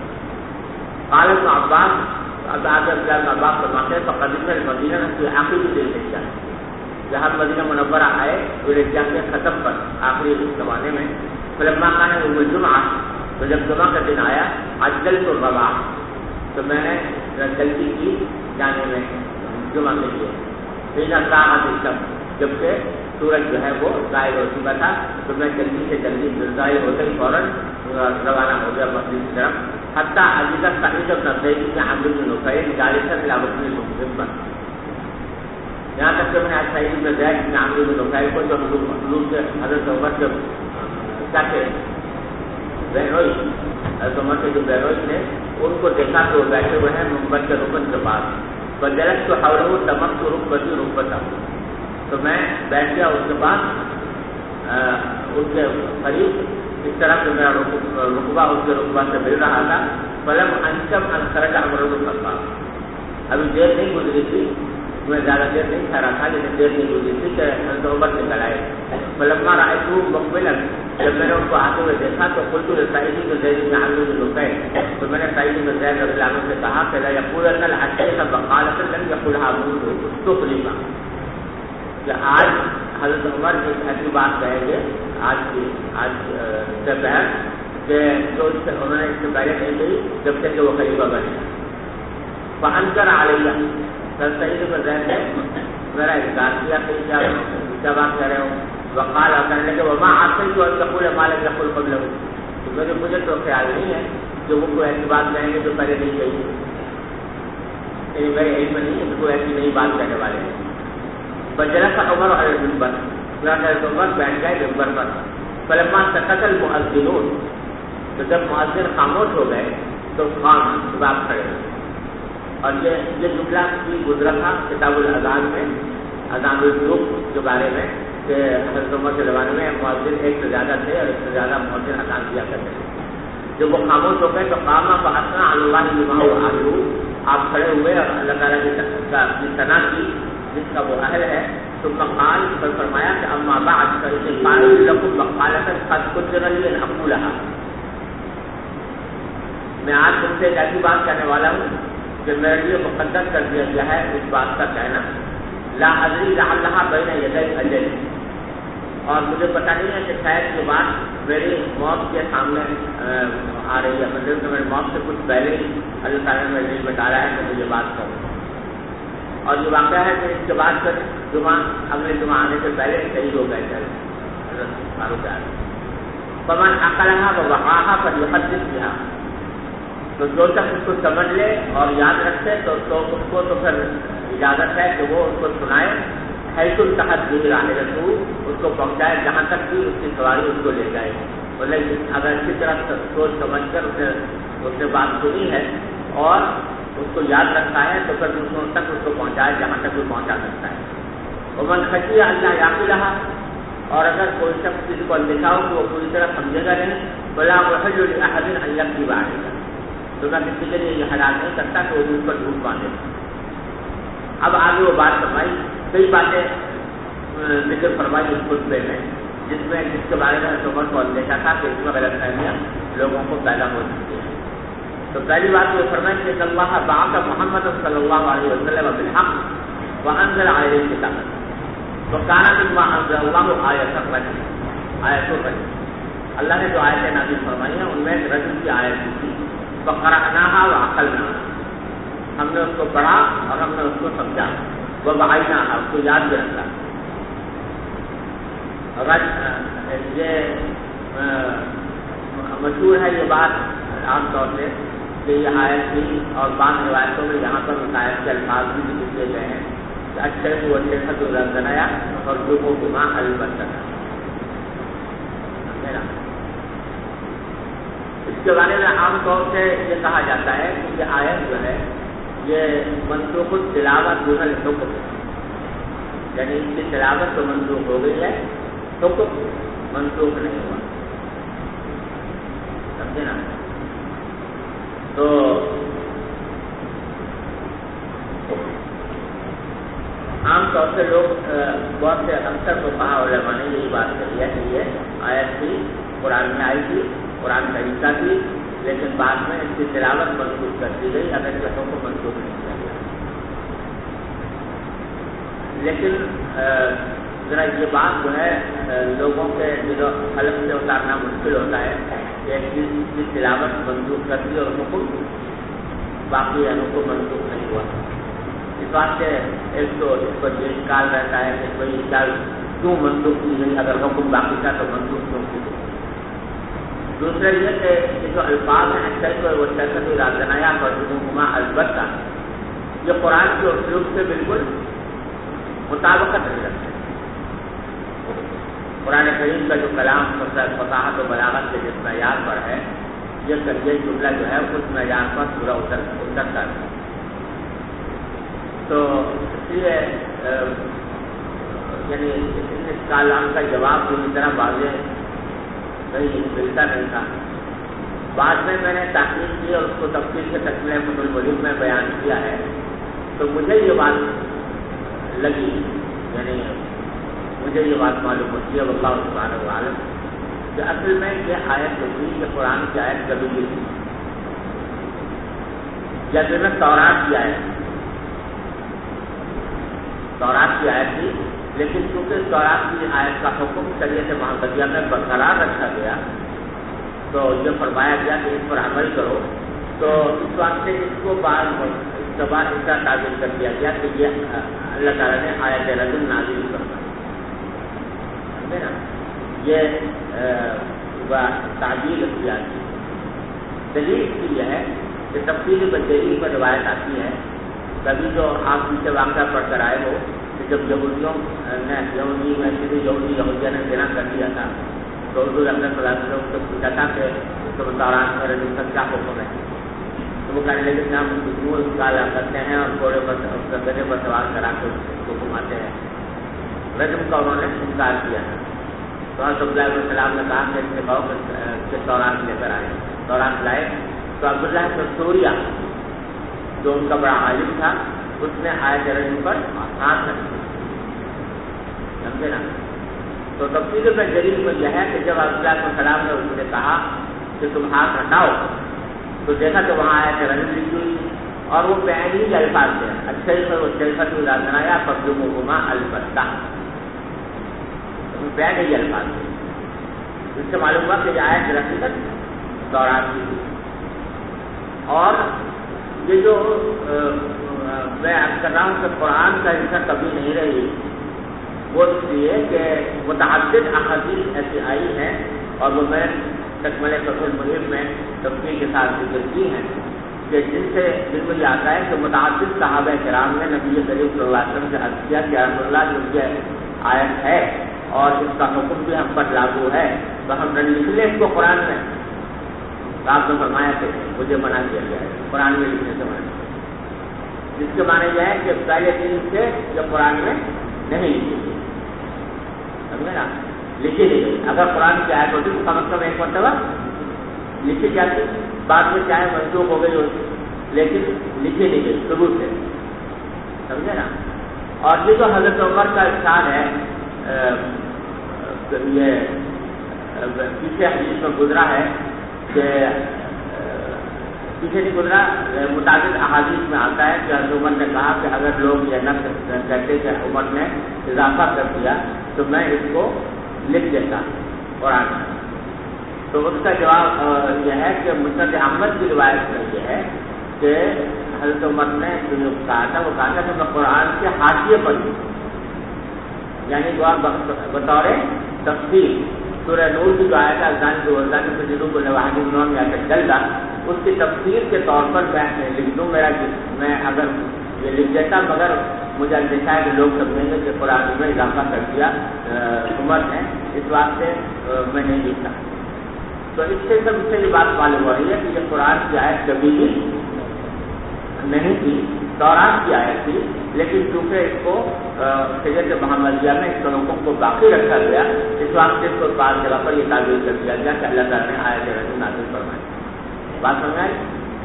قال ابن عباس، اب آگے عبداللہ بن عباس فرماتے ہیں فقدم المدینہ کی آخری دل لے جہاں مدینہ منورہ آئے ولجہ کے ختم پر آخری زمانے میں. فلما کان یوم الجمعہ، تو جب جمعہ کا دن آیا، عجلت الرواح، تو میں نے جلدی کی جانے میں جمعہ کے لیے. حین طلعت الشمس، جبکہ سورج جو ہے وہ ظاہر ہو چکا تھا، تو میں جلدی سے جلدی ظاہر ہوتے ہی فوراً روانہ ہو گیا مسجد کی طرف. حتیٰ عزیزہ سعید بن زید بن عمرو بن نفیل جالسا الی بطن المسجد، یہاں تک کہ میں نے سعید بن زید بن عمرو بن نفیل کو جو حضور کے حضرت عمر کے چاچے بہنوئی، حضرت عمر کے جو بہنوئی تھے، ان کو دیکھا کہ وہ بیٹھے ہوئے ہیں منبر کے رکن کے پاس. فجلست حوله تممت ركبتي ركبته، تو میں بیٹھ گیا اس کے پاس ان کے قریب، اس طرح سے میرا رقبہ اس کے رقبہ سے مل رہا تھا. فلم انشم ان خرج عمر بن الخطاب، ابھی دیر نہیں گزری تھی، میں زیادہ دیر نہیں ٹھہرا تھا لیکن دیر نہیں گزری تھی کہ حضرت عمر نکل آئے. فلما رأيته مقبلا، جب میں نے ان کو آتے ہوئے دیکھا تو قلت لسعید بن زید بن عمرو بن نفیل، تو میں نے سعید بن زید رضی اللہ عنہ سے کہا کہ لا یقولن الحدیث بقالۃ لم یقلها منذ استخلف، کہ آج حضرت عمر ایک ایسی بات کہیں گے آج سے پہلے کہ جو انہوں نے اس سے پہلے نہیں کہی جب تک کہ وہ خلیفہ بنے. فانکر علیہ، سعید بن زید نے میرا انکار کیا کہ کیا بات کہہ رہے ہو. وقال، کرنے لگے وما عصیت ان تقول ما لم يقل قبله، تو مجھے تو خیال نہیں ہے کہ وہ کوئی ایسی بات کہیں گے جو پہلے نہیں کہی، یعنی میرے علم نہیں ہے کہ کوئی ایسی نئی بات کہنے والے ہیں. فجلس عمر علی المنبر، حضرت عمر بیٹھ گئے منبر پر. فلما سکت المؤذنون، تو جب مؤذن خاموش ہو گئے تو قام، بات کھڑے. اور یہ جملہ بھی گزرا تھا کتاب الاذان میں، اذان الوضو کے بارے میں، کہ حضرت عمر کے زمانے میں مؤذن ایک سے زیادہ تھے اور ایک سے زیادہ مؤذن اذان دیا کرتے تھے. جب وہ خاموش ہو گئے تو قامہ فاثنى علی اللہ بما هو اہلہ، آپ کھڑے ہوئے اور اللہ تعالیٰ کی ثنا کی جس کا وہ اہل ہے. ثم قال، پھر فرمایا کہ اما بعد فإني قائل لكم مقالة قد قدر لي أن أقولها، میں آج تم سے ایک ایسی بات کہنے والا ہوں کہ میرے لیے مقدر کر دیا گیا ہے اس بات کا کہنا. لا ادری لعلها بین یدی اجل، اور مجھے پتہ نہیں ہے کہ شاید یہ بات میری موت کے سامنے آ رہی ہے، مطلب کہ میری موت سے کچھ پہلے ہی اللہ تعالیٰ نے میرے دل میں ڈالا ہے کہ مجھے بات کروں. اور یہ واقعہ ہے کہ اس کے بعد پھر جمعہ اگلے جمعہ آنے سے پہلے شہید ہو گئے تھے حضرت فاروق اعظم. فمن عقلها ووقعها فليحدث بها، تو جو تک اس کو سمجھ لے اور یاد رکھے تو اس کو تو پھر اجازت ہے کہ وہ اس کو سنائے. حیث التحت به راحلته، اس کو پہنچائے جہاں تک بھی اس کی سواری اس کو لے جائے. مطلب اگر اسی طرح سوچ سمجھ کر اس نے بات سنی ہے اور اس کو یاد رکھا ہے تو پھر دوسروں تک اس کو پہنچائے جہاں تک وہ پہنچا سکتا ہے. ومن خشی اللہ یعقلها، اور اگر کوئی شخص کسی کو اندیشہ ہو کہ وہ پوری طرح سمجھے گا نہیں، فلا يحل لأحد أن يكذب عليه، تو نہ کسی کے لیے یہ حلال نہیں کرتا کہ وہ اس پر جھوٹ باندھے. اب آگے وہ بات فرمائی، کئی باتیں ذکر فرمائی اس خطبے میں جس کے بارے میں عمر کو اندیشہ تھا کہ اس میں غلط فہمیاں لوگوں کو پیدا ہو سکتی ہیں. تو پہلی بات یہ فرمائی کہ اللہ بعث محمد صلی اللہ علیہ وسلم بالحق وانزل علیہ الکتاب وکان مما انزل اللہ آیۃ الرجم، اللہ نے جو آیتیں نازل فرمائی ہیں ان میں رجم کی آیت تھی. فقرأناها وعقلناها، ہم نے اس کو پڑھا اور ہم نے اس کو سمجھا. ووعیناها، اس کو یاد بھی رکھا. یہ مشہور ہے یہ بات عام طور سے کہ یہ آیت تھی، اور بعض روایتوں میں یہاں پر اس آیت کے الفاظ بھی ذکر کیے گئے ہیں کہ اچھے کو اچھے خط الزنایا اور جو کو گما البتہ. اس کے بارے میں عام طور سے یہ کہا جاتا ہے کہ یہ آیت جو ہے یہ منسوخ التلاوت دون الحکم، یعنی اس کی تلاوت تو منسوخ ہو گئی ہے، حکم منسوخ نہیں ہوا. سمجھے نا؟ تو عام طور سے لوگ بہت سے اکثر کو کہا علماء نے یہی بات کہی ہے کہ یہ آیت تھی قرآن میں آئی تھی، قرآن کا حصہ تھی، لیکن بعد میں اس کی تلاوت منسوخ کر دی گئی، اگر حکم کو منسوخ نہیں کیا گیا. لیکن ذرا یہ بات جو ہے لوگوں کے قلم سے اتارنا مشکل ہوتا ہے کہ ایک چیز کی تلاوت منسوخ کر دی اور حکم باقی حکم منسوخ نہیں ہوا. اس بات سے ایک تو اس پر یہ اشکال رہتا ہے کہ کوئی اشکال کیوں منسوخ کی گئی، اگر حکم باقی تھا تو منسوخ کیوں کی گئی. دوسرا یہ کہ جو الفاظ ہیں اچھے کو وہ شرکت الازنایا اور جنوبما البتہ، یہ قرآن کے اسلوب سے بالکل مطابقت نہیں رکھتے. قرآن کریم کا جو کلام فصاحت و بلاغت کے جس معیار پر ہے، یہ جملہ جو ہے اس معیار پر پورا اترتا ہے. تو اس لیے یعنی اس کلام کا جواب پوری طرح واضح نہیں ملتا نہیں تھا. بعد میں نے تحقیق کی اور اس کو تفصیل سے تکمیل فتح المجید میں بیان کیا ہے، تو مجھے یہ بات لگی، یعنی مجھے یہ بات معلوم ہوتی ہے واللہ سبحانہ وعالم کہ اصل میں یہ آیت جو تھی یہ قرآن کی آیت کبھی بھی تھی، جیسے میں تورات کی آیت تھی، لیکن چونکہ تورات کی آیت کا حکم شریعت محمدیہ میں برقرار رکھا گیا تو یہ فرمایا گیا کہ اس پر عمل کرو، تو اس واسطے اس کو اس کے بعد اس کا تعبیر کر دیا گیا کہ یہ اللہ تعالیٰ نے آیت رجم نازل کرنا. یہ تعبیر اختیار کی. دلیل اس کی یہ ہے کہ تفصیلی بندیری پر روایت آتی ہے، کبھی جو آپ پیچھے واقعہ پڑھ کر آئے ہو کہ جب یہودیوں نے یہودیہ نے زنا کر دیا تھا تو حضور اکرم صلی اللہ علیہ وسلم سے پوچھا تھا کہ تورات میں رجم کا کیا حکم ہے، تو تو وہ کہنے لگے کہ ہم دور نکالا کرتے ہیں اور گھوڑے پر گدھے پر سوار کرا کے اس کو گھماتے ہیں. رجم کا انہوں نے انکار کیا. تو حضرت عبداللہ علیہ السلام نے کہا کہ اس سے کہو کہ تورات لے کر آئے. تورات لائے تو عبداللہ بن سوریہ جو ان کا بڑا عالم تھا اس نے آیت رجم پر ہاتھ رکھ دیا. سمجھے نا. تو تفسیر میں جلیل میں یہ ہے کہ جب عبداللہ علیہ السلام نے اس نے کہا کہ تم ہاتھ ہٹاؤ تو دیکھا کہ وہاں آیت رجم لکھی ہوئی اور وہ پہلی ہی الفاظ تھے. اچھے سے وہ شیخت بنایا فضل محما البتہ پہلے ہی الفاظ تھے. اس سے معلوم ہوا کہ یہ آیت رسیقت تورات کی تھی. اور یہ جو میں عرض کر رہا ہوں کہ قرآن کا حصہ کبھی نہیں رہی وہ اس لیے کہ متعدد احادیث ایسی آئی ہیں اور وہ میں تکمل فصل مہم میں تفصیل کے ساتھ ذکر کی ہیں کہ جن سے بالکل یہ آتا ہے کہ متعدد صحابہ کرام نے نبی کریم صلی اللہ علیہ وسلم سے عرض کیا کہ رحمۃ اللہ جو یہ آیت ہے اور اس کا حکم بھی ہم پر لاگو ہے تو ہم لکھ لیں اس کو قرآن میں. آپ نے فرمایا کہ مجھے منع کیا گیا ہے قرآن میں لکھنے سے منع. جس کے معنی یہ ہے کہ پہلے دن سے یہ قرآن میں نہیں لکھی گئی. سمجھے نا. لکھی نہیں گئی. اگر قرآن کی آیت ہوتی تو کم از کم ایک مرتبہ لکھی جاتی. بعد میں چاہے منسوخ ہو گئی ہوتی لیکن لکھی نہیں گئی شروع سے. سمجھے نا. اور یہ جو حضرت عمر کا ارشاد ہے یہ پیچھے حدیث میں گزرا ہے کہ پیچھے نہیں گزرا متعدد احادیث میں آتا ہے کہ حضرت عمر نے کہا کہ اگر لوگ یہ نہ کہتے کہ عمر نے اضافہ کر دیا تو میں اس کو لکھ دیتا قرآن میں. تو اس کا جواب یہ ہے کہ مسند احمد کی روایت میں یہ ہے کہ حضرت عمر نے جو کہا تھا وہ کہا تھا کہ میں قرآن کے حاشیے پر یعنی بطور تفسیر سورہ نور کی جو آیت ہے الزانی جو الزانی فجروں کو لواحد النور میں آ کر چل رہا اس کی تفسیر کے طور پر میں لکھ دوں. میں اگر یہ لکھ دیتا مگر مجھے دیکھا ہے کہ لوگ سمجھیں گے کہ قرآن میں اضافہ کر دیا عمر نے اس واسطے میں نہیں لکھتا. تو اس سے سب سے یہ بات معلوم ہو رہی ہے کہ یہ قرآن کی آیت کبھی بھی نہیں تھی. تورات کی آیت تھی لیکن چونکہ اس کو شریعت محمدیہ میں اس حکم کو باقی رکھا گیا اس واسطے اس کو بعض جگہ پر یہ تعبیر کر دیا گیا کہ اللہ تعالیٰ نے آیت رجم نازل فرمائی. بات سمجھائی.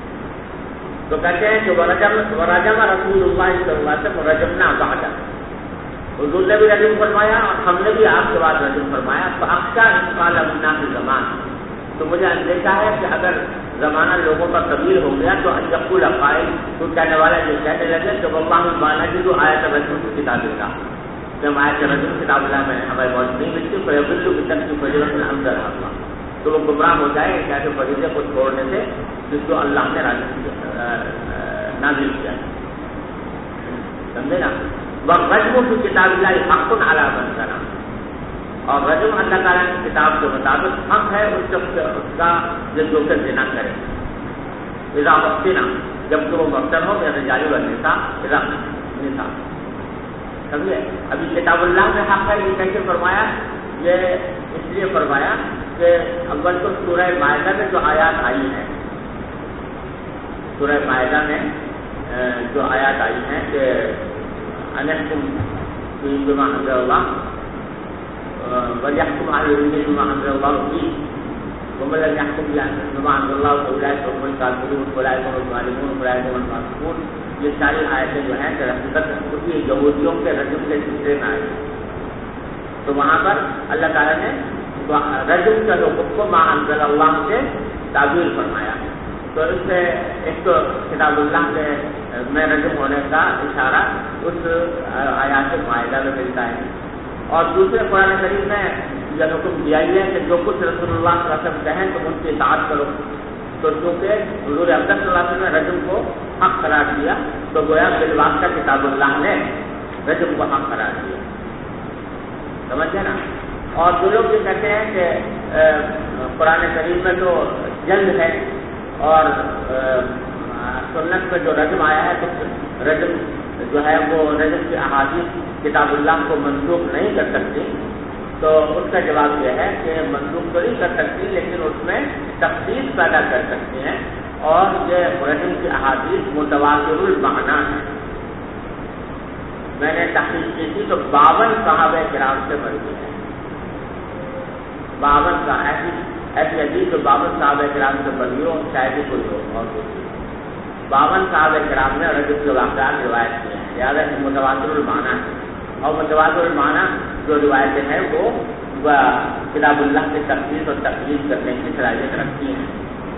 تو کہتے ہیں کہ ورجم رسول اللہ صلی اللہ علیہ وسلم رجمنا بعدا. حضور نے بھی رجم فرمایا اور ہم نے بھی آپ کے بعد رجم فرمایا. تو اخشا انقال منا فی زمان تو مجھے اندیشہ ہے کہ اگر زمانہ لوگوں کا طویل ہو گیا تو یقول قائل تو کہنے والا یہ کہنے لگے کہ واللہ بانا جی تو آیت رجم کی کتاب کا جب آیت رجم کتاب اللہ میں ہماری موجود نہیں ملتی فیبلو کی طرف کی فضیلت میں ہم در رہا تو وہ گمراہ ہو جائے ایک ایسے فریضے کو چھوڑنے سے جس کو اللہ نے نازل کیا. سمجھے نا. رجم کی کتاب اللہ حق اعلیٰ بن کرنا اور رجم اللہ تعالیٰ کی کتاب کے مطابق حق ہے اس کا جو کہ دینا کرے. اذا مفتنا جب کہ وہ مفتن ہو یا رجال والنساء اذا نساء. سمجھے. ابھی کتاب اللہ میں حق ہے یہ کیسے فرمایا؟ یہ اس لیے فرمایا کہ اول تو سورہ مائدہ میں جو آیات آئی ہیں سورہ مائدہ میں جو آیات آئی ہیں کہ انحکم بما انزل اللہ وَلْيَحْكُمْ أَهْلُ الْإِنْجِيلِ بِمَا أَنزَلَ اللَّهُ فِيهِ وَمَن لَّمْ يَحْكُم بِمَا أَنزَلَ اللَّهُ فَأُولَٰئِكَ هُمُ الْكَافِرُونَ أُولَٰئِكَ هُمُ الظَّالِمُونَ أُولَٰئِكَ هُمُ الْفَاسِقُونَ. یہ ساری آیتیں جو ہیں کہ حقیقت یہودیوں کے رجم کے سلسلے میں آئی. تو وہاں پر اللہ تعالیٰ نے رجم کے حکم کو ما انزل اللہ سے تعبیر فرمایا. تو اس سے ایک تو کتاب اللہ میں رجم ہونے کا اشارہ اس آیات معاہدہ میں ملتا ہے. اور دوسرے قرآن کریم میں یہ حکم دیا ہی ہے کہ جو کچھ رسول اللہ صلی اللہ علیہ وسلم کہیں تو ان کی اطاعت کرو. تو چونکہ حضور اقدس صلی اللہ علیہ وسلم نے رجم کو حق قرار دیا تو گویا بالواسطہ کتاب اللہ نے رجم کو حق قرار دیا. سمجھے نا. اور جو لوگ یہ کہتے ہیں کہ قرآن کریم میں تو جلد ہے اور سنت میں جو رجم آیا ہے تو رجم جو ہے وہ رجم کی احادیث کتاب اللہ کو منسوخ نہیں کر سکتی. تو اس کا جواب یہ ہے کہ منسوخ تو نہیں کر سکتی لیکن اس میں تخصیص پیدا کر سکتی ہیں اور یہ رحم کی احادیث متواتر المعنی ہے. میں نے تحقیق کی تھی تو 52 صحابہ کرام سے مروی ہے. 52 کا ایسی حدیث تو 52 صحابہ کرام سے مروی ہو شاید ہی کوئی ہو. اور 52 صحابہ کرام نے رجب کے واقعات روایت کیے ہیں. لہٰذا متواتر المعنی ہے. اور متواتر المعنی جو روایتیں ہیں وہ کتاب اللہ کی تفسیر اور تقریر کرنے کی صلاحیت رکھتی ہیں.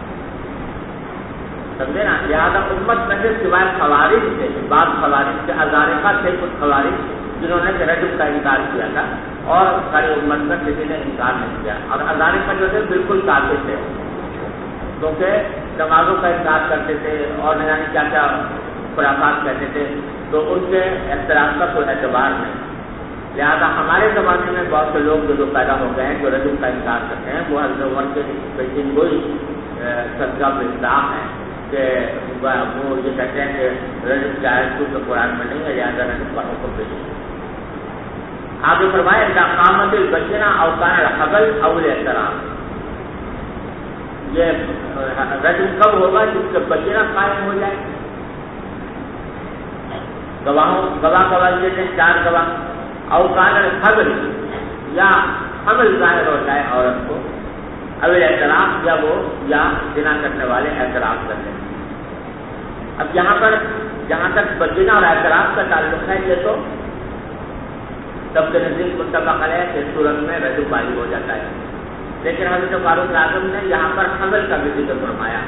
سمجھے نا. لہٰذا امت میں سے سوائے خوارج تھے, بعض خوارج کے ازارقہ تھے, کچھ خوارج جنہوں نے رجب کا انکار کیا تھا, اور ساری امت میں کسی نے انکار نہیں کیا. اور ازارقہ جو تھے بالکل کافر تھے, کیونکہ نمازوں کا انکار کرتے تھے اور نہ جانے کیا کیا خرافات کہتے تھے, تو ان کے احترام کا کوئی اعتبار نہیں. لہٰذا ہمارے زمانے میں بہت سے لوگ جو پیدا ہو گئے ہیں جو رجب کا انکار کرتے ہیں, وہ حضرت عمر کے بیٹن وہی صدقہ بالدام ہے کہ وہ یہ کہتے ہیں کہ رجب کی آیت تو قرآن میں نہیں ہے, لہٰذا رجب کا حکم بھی نہیں. آگے فرمائے قامت البینہ او کان الحبل او الاعتراف. یہ رجب کب ہوگا جس کا بینہ قائم ہو جائے. گواہ یہ تھے 4 گواہ. او کان الحبل یا حمل ظاہر ہو جائے عورت کو, اب اعتراف یا زنا کرنے والے اعتراف کرتے ہیں. اب یہاں پر جہاں تک بینہ اور اعتراف کا تعلق ہے, یہ تو سب کے نزدیک متفق علیہ کہ صورت میں رجب واجب ہو جاتا ہے. لیکن حضرت فاروق اعظم نے یہاں پر حمل کا بھی ذکر فرمایا,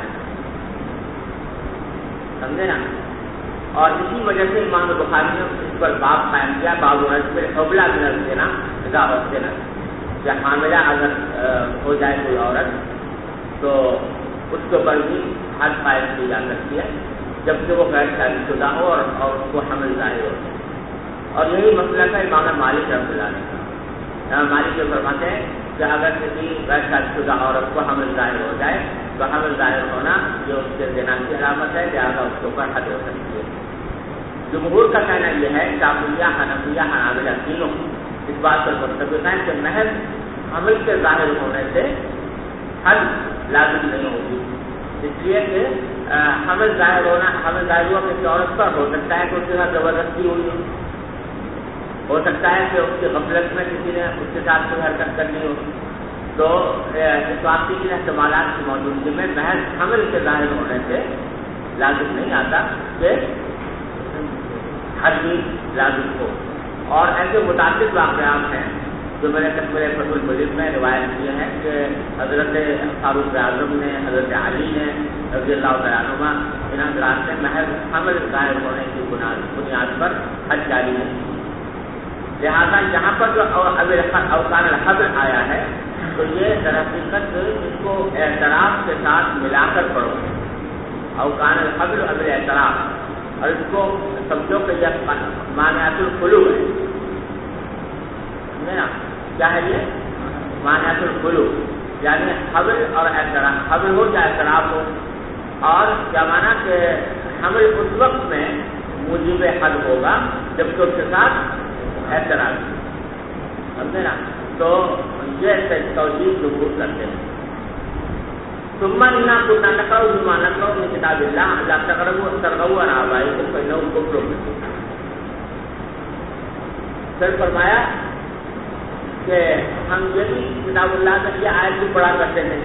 سمجھے نا. اور اسی وجہ سے امام بخاری نے اس پر باب قائم کیا, باب رجب حبلہ من الزنا اذا احسن. یا حاملہ اگر ہو جائے کوئی عورت تو اس کے اوپر بھی حد قائم کی جا سکتی ہے جبکہ وہ غیر شادی شدہ ہو اور اس کو حمل ظاہر ہو. اور یہی مسئلہ کا امام مالک رحمۃ اللہ علیہ کا. امام مالک یہ فرماتے ہیں کہ اگر کسی غیر شادی شدہ عورت کو حمل ظاہر ہو جائے تو حمل ظاہر ہونا یہ اس کے زنا کی علامت ہے, لہٰذا اس کے اوپر حد ہو سکتی ہے. جمہور کا کہنا یہ ہے, شافعیہ, حنفیہ, حنابلہ تینوں اس بات پر متفق ہیں کہ محض حمل کے ظاہر ہونے سے حد لازم نہیں ہوگی. اس لیے کہ حمل ظاہر ہوا کسی عورت پر ہو سکتا ہے کہ اس کے ساتھ زبردستی ہوئی ہو سکتا ہے کہ اس کی غفلت میں کسی نے اس کے ساتھ کوئی حرکت کرنی ہو. تو اس واقعی کے احتمالات کی موجودگی میں محض حمل کے ظاہر ہونے سے لازم نہیں آتا کہ حد بھی لازم ہو. اور ایسے متعدد واقعات ہیں جو میں نے تکمیل فتح المجید میں روایت کیے ہیں کہ حضرت فاروق اعظم نے, حضرت علی نے رضی اللہ تعالیٰ عنہما, ان حضرات نے محض حمل ظاہر ہونے کی بنیاد پر حد جاری نہیں کی. لہٰذا یہاں پر جو اوکان الحبل آیا ہے تو یہ در حقیقت اس کو اعتراف کے ساتھ ملا کر پڑھو. اوکان الحبل اب اعتراف, اور اس کو سمجھو کہ یہ مانعات القلوب ہے. سمجھے نا کیا ہے یہ مانعات القلوب, یعنی حمل اور اعتراف, حمل ہو یا اعتراف ہو. اور کیا مانا کہ حمل اس وقت میں موجب حد ہوگا جب کہ اس کے ساتھ اعتراف, سمجھے نا. تو یہ توجیہ ضرور کرتے ہیں. ثم إنا كنا نقرأ بما نقرأ من كتاب الله لا ترغبوا عن آبائكم فإنه كفر بكم. پھر فرمایا کہ ہم یہ بھی کتاب اللہ کا یہ آیت بھی پڑھا کرتے تھے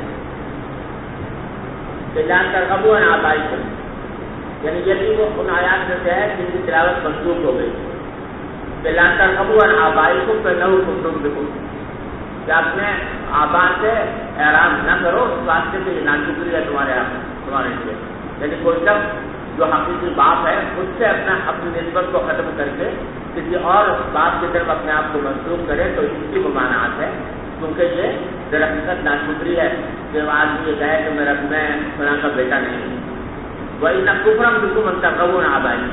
کہ لا ترغبوا عن آبائكم, یعنی یہ بھی وہ ان آیات میں سے ہے جن کی تلاوت منسوخ ہو گئی کہ لا ترغبوا عن آبائكم فإنه كفر بكم, کہ اپنے آبا سے اعراض نہ کرو اس واسطے کہ یہ ناشکری ہے تمہارے لیے. یعنی کوئی شخص جو حقیقی باپ ہے اس سے اپنی نسبت کو ختم کر کے کسی اور باپ کی طرف اپنے آپ کو منسوخ کرے تو اس کی ممانعت ہے, کیونکہ یہ در حقیقت ناشکری ہے کہ آدمی یہ کہے کہ میں فلاں کا بیٹا نہیں ہوں. وہی نہ کفرم بالکل منتخب نہ آبائی.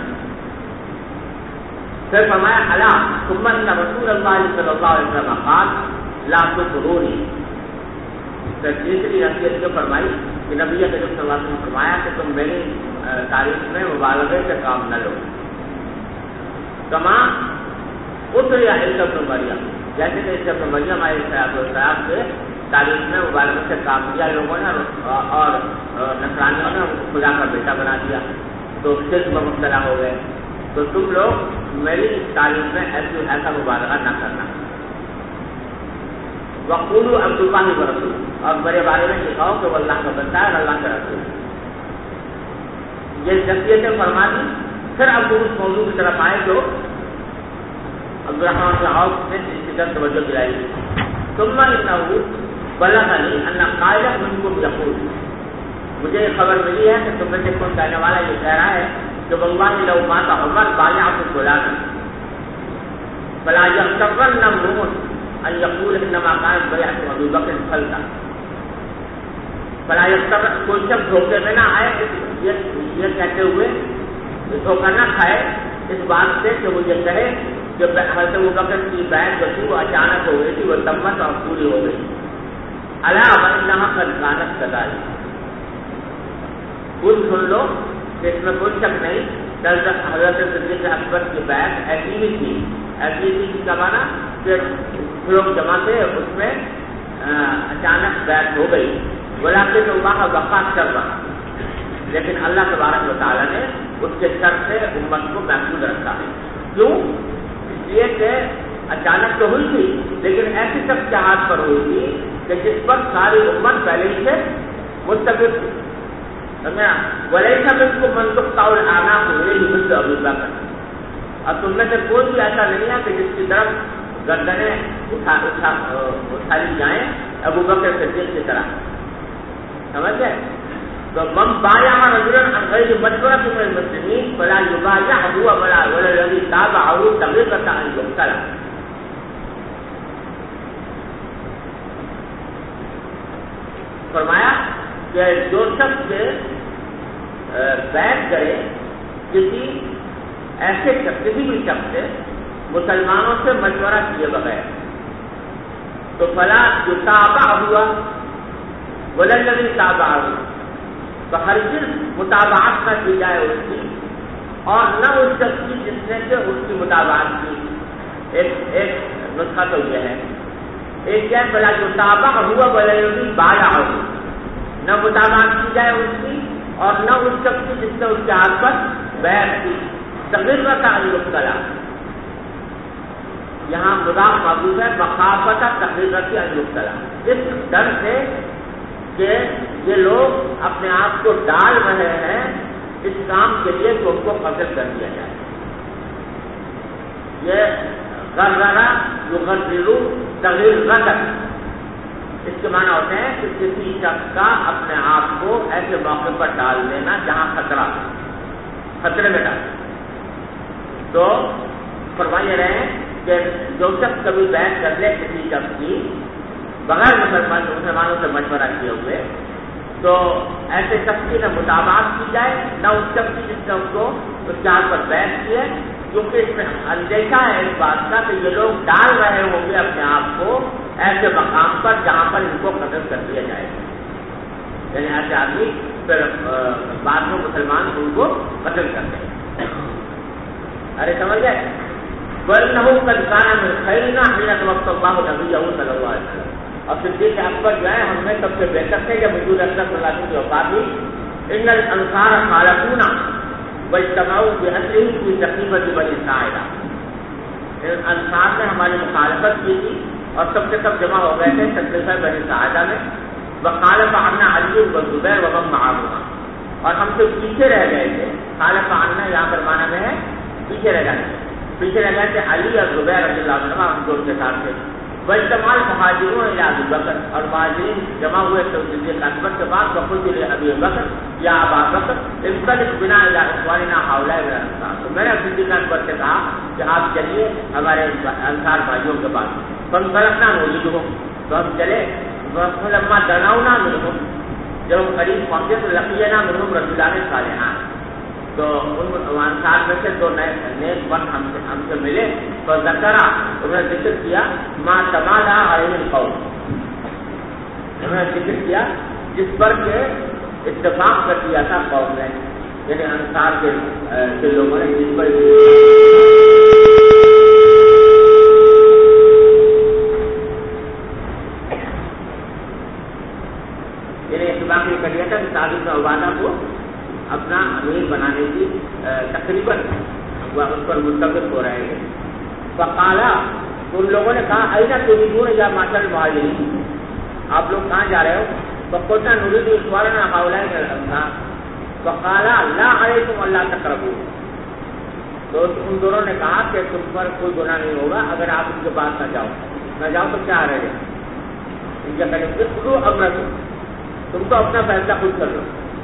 پھر فرمایا اللہ سمن نہ رسول اللہ صلی اللہ علیہ وسلم قال لا تضرونی. پھر تیسری حیثیت جو فرمائی کہ نبی کریم صلی اللہ علیہ وسلم نے فرمایا کہ تم میری تاریخ میں مبالغے سے کام نہ لو. کما اتر یا عیسی ابن مریم, جیسے کہ عیسی ابن مریم علیہ السلام سے تعلیم میں مبالغے سے کام کیا لوگوں نے اور نصرانیوں نے خدا کا بیٹا بنا دیا تو شرک میں مبتلا ہو گئے. تو تم لوگ میری تعلیم میں ایسا مبالغہ نہ کرنا. وقولوا عبد اللہ ورسول، اور میرے بارے میں سکھاؤ کہ وہ اللہ کا بندہ ہے اور اللہ کا رسول. یہ نصیحتیں فرما دی. پھر اب اس موضوع کی طرف آئے جو عبدالرحمن بن عوف نے اس کی طرف توجہ دلائی. ثم انه بلغني ان قائلا منكم يقول، مجھے خبر ملی ہے کہ تم میں سے کون کہنے والا یہ کہہ رہا ہے کہ واللہ لو مات عمر بايعت فلانا فلا يغترن امرؤ ان يقول انما كانت بيعت ابي بکر فلتا. فلا يغترن، کوئی شخص دھوکے میں نہ آئے یہ کہتے ہوئے دھوکہ نہ کھائے اس بات سے کہ وہ یہ کہے کہ حضرت ابوبکر کی بیعت جو تھی وہ اچانک ہو گئی تھی، وہ تمت اور پوری ہو گئی. الا وانها قد كانت كذلك، خود سن لو کہ اس میں کوئی شک نہیں حضرت صدیق اکبر کی بیعت ایسی ہی تھی. ایسی تھی کا معنی کہ لوگ جمع تھے اس میں اچانک بیعت ہو گئی. ولکن اللہ وقت کر رہا، لیکن اللہ تبارک و تعالیٰ نے اس کے شر سے امت کو محفوظ رکھا ہے. کیوں؟ اس لیے کہ اچانک تو ہوئی تھی لیکن ایسی شخص کے ہاتھ پر ہوئی تھی کہ جس پر ساری امت پہلے ہی سے متفق تھی. ولیسا منکم من تقطع الاعناق الیہ مثل ابی بکر، اور تم میں سے کوئی بھی ایسا نہیں ہے کہ جس کی طرف گردنیں اٹھا لی جائیں ابو بکر صدیق کی طرح. سمجھ گئے؟ تو من بايع رجلا عن غير مشورة من المسلمين فلا يبايعه ولا الذي تابعه تغيرة ان يقتل. فرمایا کہ جو شخص بیعت کرے کسی بھی شخص سے مسلمانوں سے مشورہ کیے بغیر تو فلا یتابع ہوا ولا الذی تابعہ، تو ہرگز متابعت نہ کی جائے اس کی اور نہ اس شخص کی جس نے سے اس کی متابعت کی. ایک نسخہ تو یہ ہے. ایک کیا فلا یتابع ہوا ولا الذی بايعہ، نہ متابعت کی جائے اس کی اور نہ اس شخص کی جس نے اس کے ہاتھ پر بیعت کی. تغیرۃ ان یقتل، یہاں مضاف محذوف ہے، مخافۃ تغیرۃ ان یقتل، اس ڈر سے کہ یہ لوگ اپنے آپ کو ڈال رہے ہیں اس کام کے لیے کہ ان کو قتل کر دیا جائے. یہ غررہ یغرر تغیرۃ، اس کے معنی ہوتے ہیں کہ کسی شخص کا اپنے آپ کو ایسے موقع پر ڈال دینا جہاں خطرے میں ڈال. تو فرمائے رہے ہیں کہ جو شخص کبھی بیعت کر لے کسی شخص کی بغیر مسلمانوں سے مشورہ کیے ہوئے تو ایسے شخص کی نہ مطابقت کی جائے نہ اس شخص کی جس نے اس کو اس کے ہاتھ پر بیعت کی ہے، کیونکہ اس میں اندیشہ ہے اس بات کا کہ یہ لوگ ڈال رہے ہوں گے اپنے آپ کو ایسے مقام پر جہاں پر ان کو قتل کر دیا جائے. یعنی ایسے آدمی پھر بعد میں مسلمان ان کو قتل کر دیں. ارے سمجھ گئے؟ وَإِنَّهُ قَدْ كَانَ مِنْ خَيْرِنَا حِينَ تَوَفَّى اللَّهُ نَبِيَّهُ صلی اللہ علیہ وسلم. اور صدیق اکبر جو ہے ہم میں سب سے بہتر تھے جب حضور اکرم صلی اللہ علیہ وسلم کی وفات ہوئی. إِنَّ الْأَنصَارَ خَالَفُونَا وَاجْتَمَعُوا بِأَسْرِهِمْ فِي سَقِيفَةِ بَنِي سَاعِدَةَ. انصار نے ہماری مخالفت کی تھی اور سب سے سب جمع ہو گئے تھے سقیفہ بنی ساعدہ میں. وَخَالَفَ عَنَّا عَلِيٌّ وَالزُّبَيْرُ وَمَن مَعَهُمَا، اور ہم سے پیچھے رہ گئے تھے. خالف عنا یہاں پر معنی میں ہے پیچھے رہ گئے تھے علی اور زبیر رضی اللہ عنہ ہم دو کے ساتھ تھے. واجتماع المہاجرون الی ابی بکر، اور مہاجرین جمع ہوئے تھے صدیق اکبر کے بعد. وقلت لابی بکر یا ابا بکر انطلق بنا الی اخواننا هؤلاء من الانصار، تو میں نے صدیق اکبر سے کہا کہ آپ چلیے ہمارے انصار بھائیوں کے پاس. فانطلقنا نوجدهم، تو ہم چلے. فلما دنونا منهم، جب ہم قریب پہنچے تو لقینا منهم رجلان صالحان، تو ان انصار میں سے دو نیک مرد ہم سے ملے. تو ذکرہ، انہوں نے ذکر کیا ما تمالا علیہ القوم، انہوں نے ذکر کیا جس پر کہ اتفاق کر دیا تھا قوم نے، یعنی انصار کے لوگوں نے جس پر پر مستقل ہو رہے ہیں. فقالا ان لوگوں نے کہا اینا تریدون یا معشر المہاجرین, آپ لوگ کہاں جا رہے ہو؟ فقلنا نريد اخبارنا هؤلاء الانصار. فقالا لا علیکم اللہ تقربوا, تو ان دونوں نے کہا کہ تم پر کوئی گناہ نہیں ہوگا اگر آپ ان کے پاس نہ جاؤ تو کیا رہے گا. ان کے کہنے سے خودو امرکم, تم تو اپنا فیصلہ خود کر لو.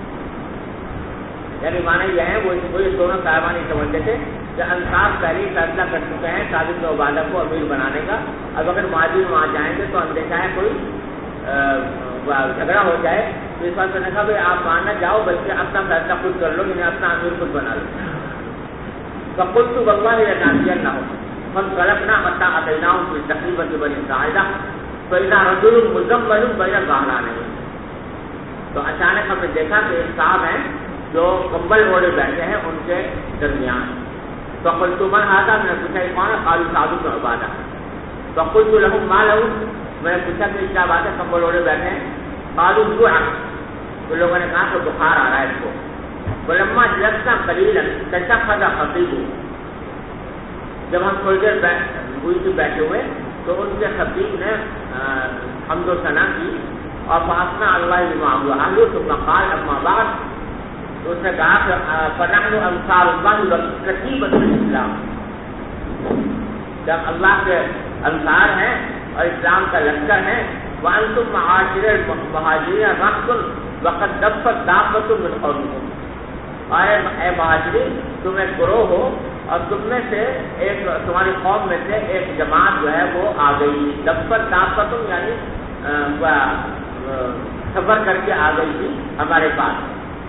یعنی مانا یہ ہے وہ یہ دونوں صاحبان نہیں سمجھتے تھے کہ انصار پہلے ہی فیصلہ کر چکے ہیں سعد بن عبادہ کو امیر بنانے کا. اب اگر مہاجر وہاں جائیں گے تو اندیشہ ہے کوئی جھگڑا ہو جائے, تو اس بات نے کہا بھائی آپ وہاں نہ جاؤ بلکہ اپنا فیصلہ خود کر لو, یعنی اپنا امیر خود بنا لو. فقلت والله لنأتينهم فانطلقنا حتى أتيناهم في تقريبة بني ساعدة فإذا رجل مزمل بين ظهرانيه. تو اچانک ہم نے دیکھا کہ ایک صاحب ہیں جو کمبل اوڑھے بیٹھے ہیں ان کے درمیان. فقلت من هذا, میں نے پوچھا یہ کون ہے؟ قالوا سعد بن عبادہ. فقلت لهم ما له, میں نے پوچھا کہ کیا بات ہے کمبل اوڑھے بیٹھے ہیں؟ قالوا جوع, تو لوگوں نے کہا کہ بخار آ رہا ہے اس کو. ولما جلسنا قليلا تشهد خطيب, جب ہم تھوڑی دیر بیٹھے ہوئے تو ان کے خطیب نے حمد و ثنا کی اور فاصنا اللہ بما هو اهله ثم قال اما بعد, تو اس نے کہا کہ فنحن انصار اللہ وكتيبة الاسلام, جب اللہ کے انصار ہیں اور اسلام کا لشکر ہے. وانتم معاشر المہاجرین رحم وقد دفت دابۃ من قومکم, اے مہاجرین تم ایک گروہ ہو اور تم میں سے ایک تمہاری قوم میں سے ایک جماعت جو ہے وہ آ گئی. دفت دابۃ یعنی سفر کر کے آ گئی تھی ہمارے پاس.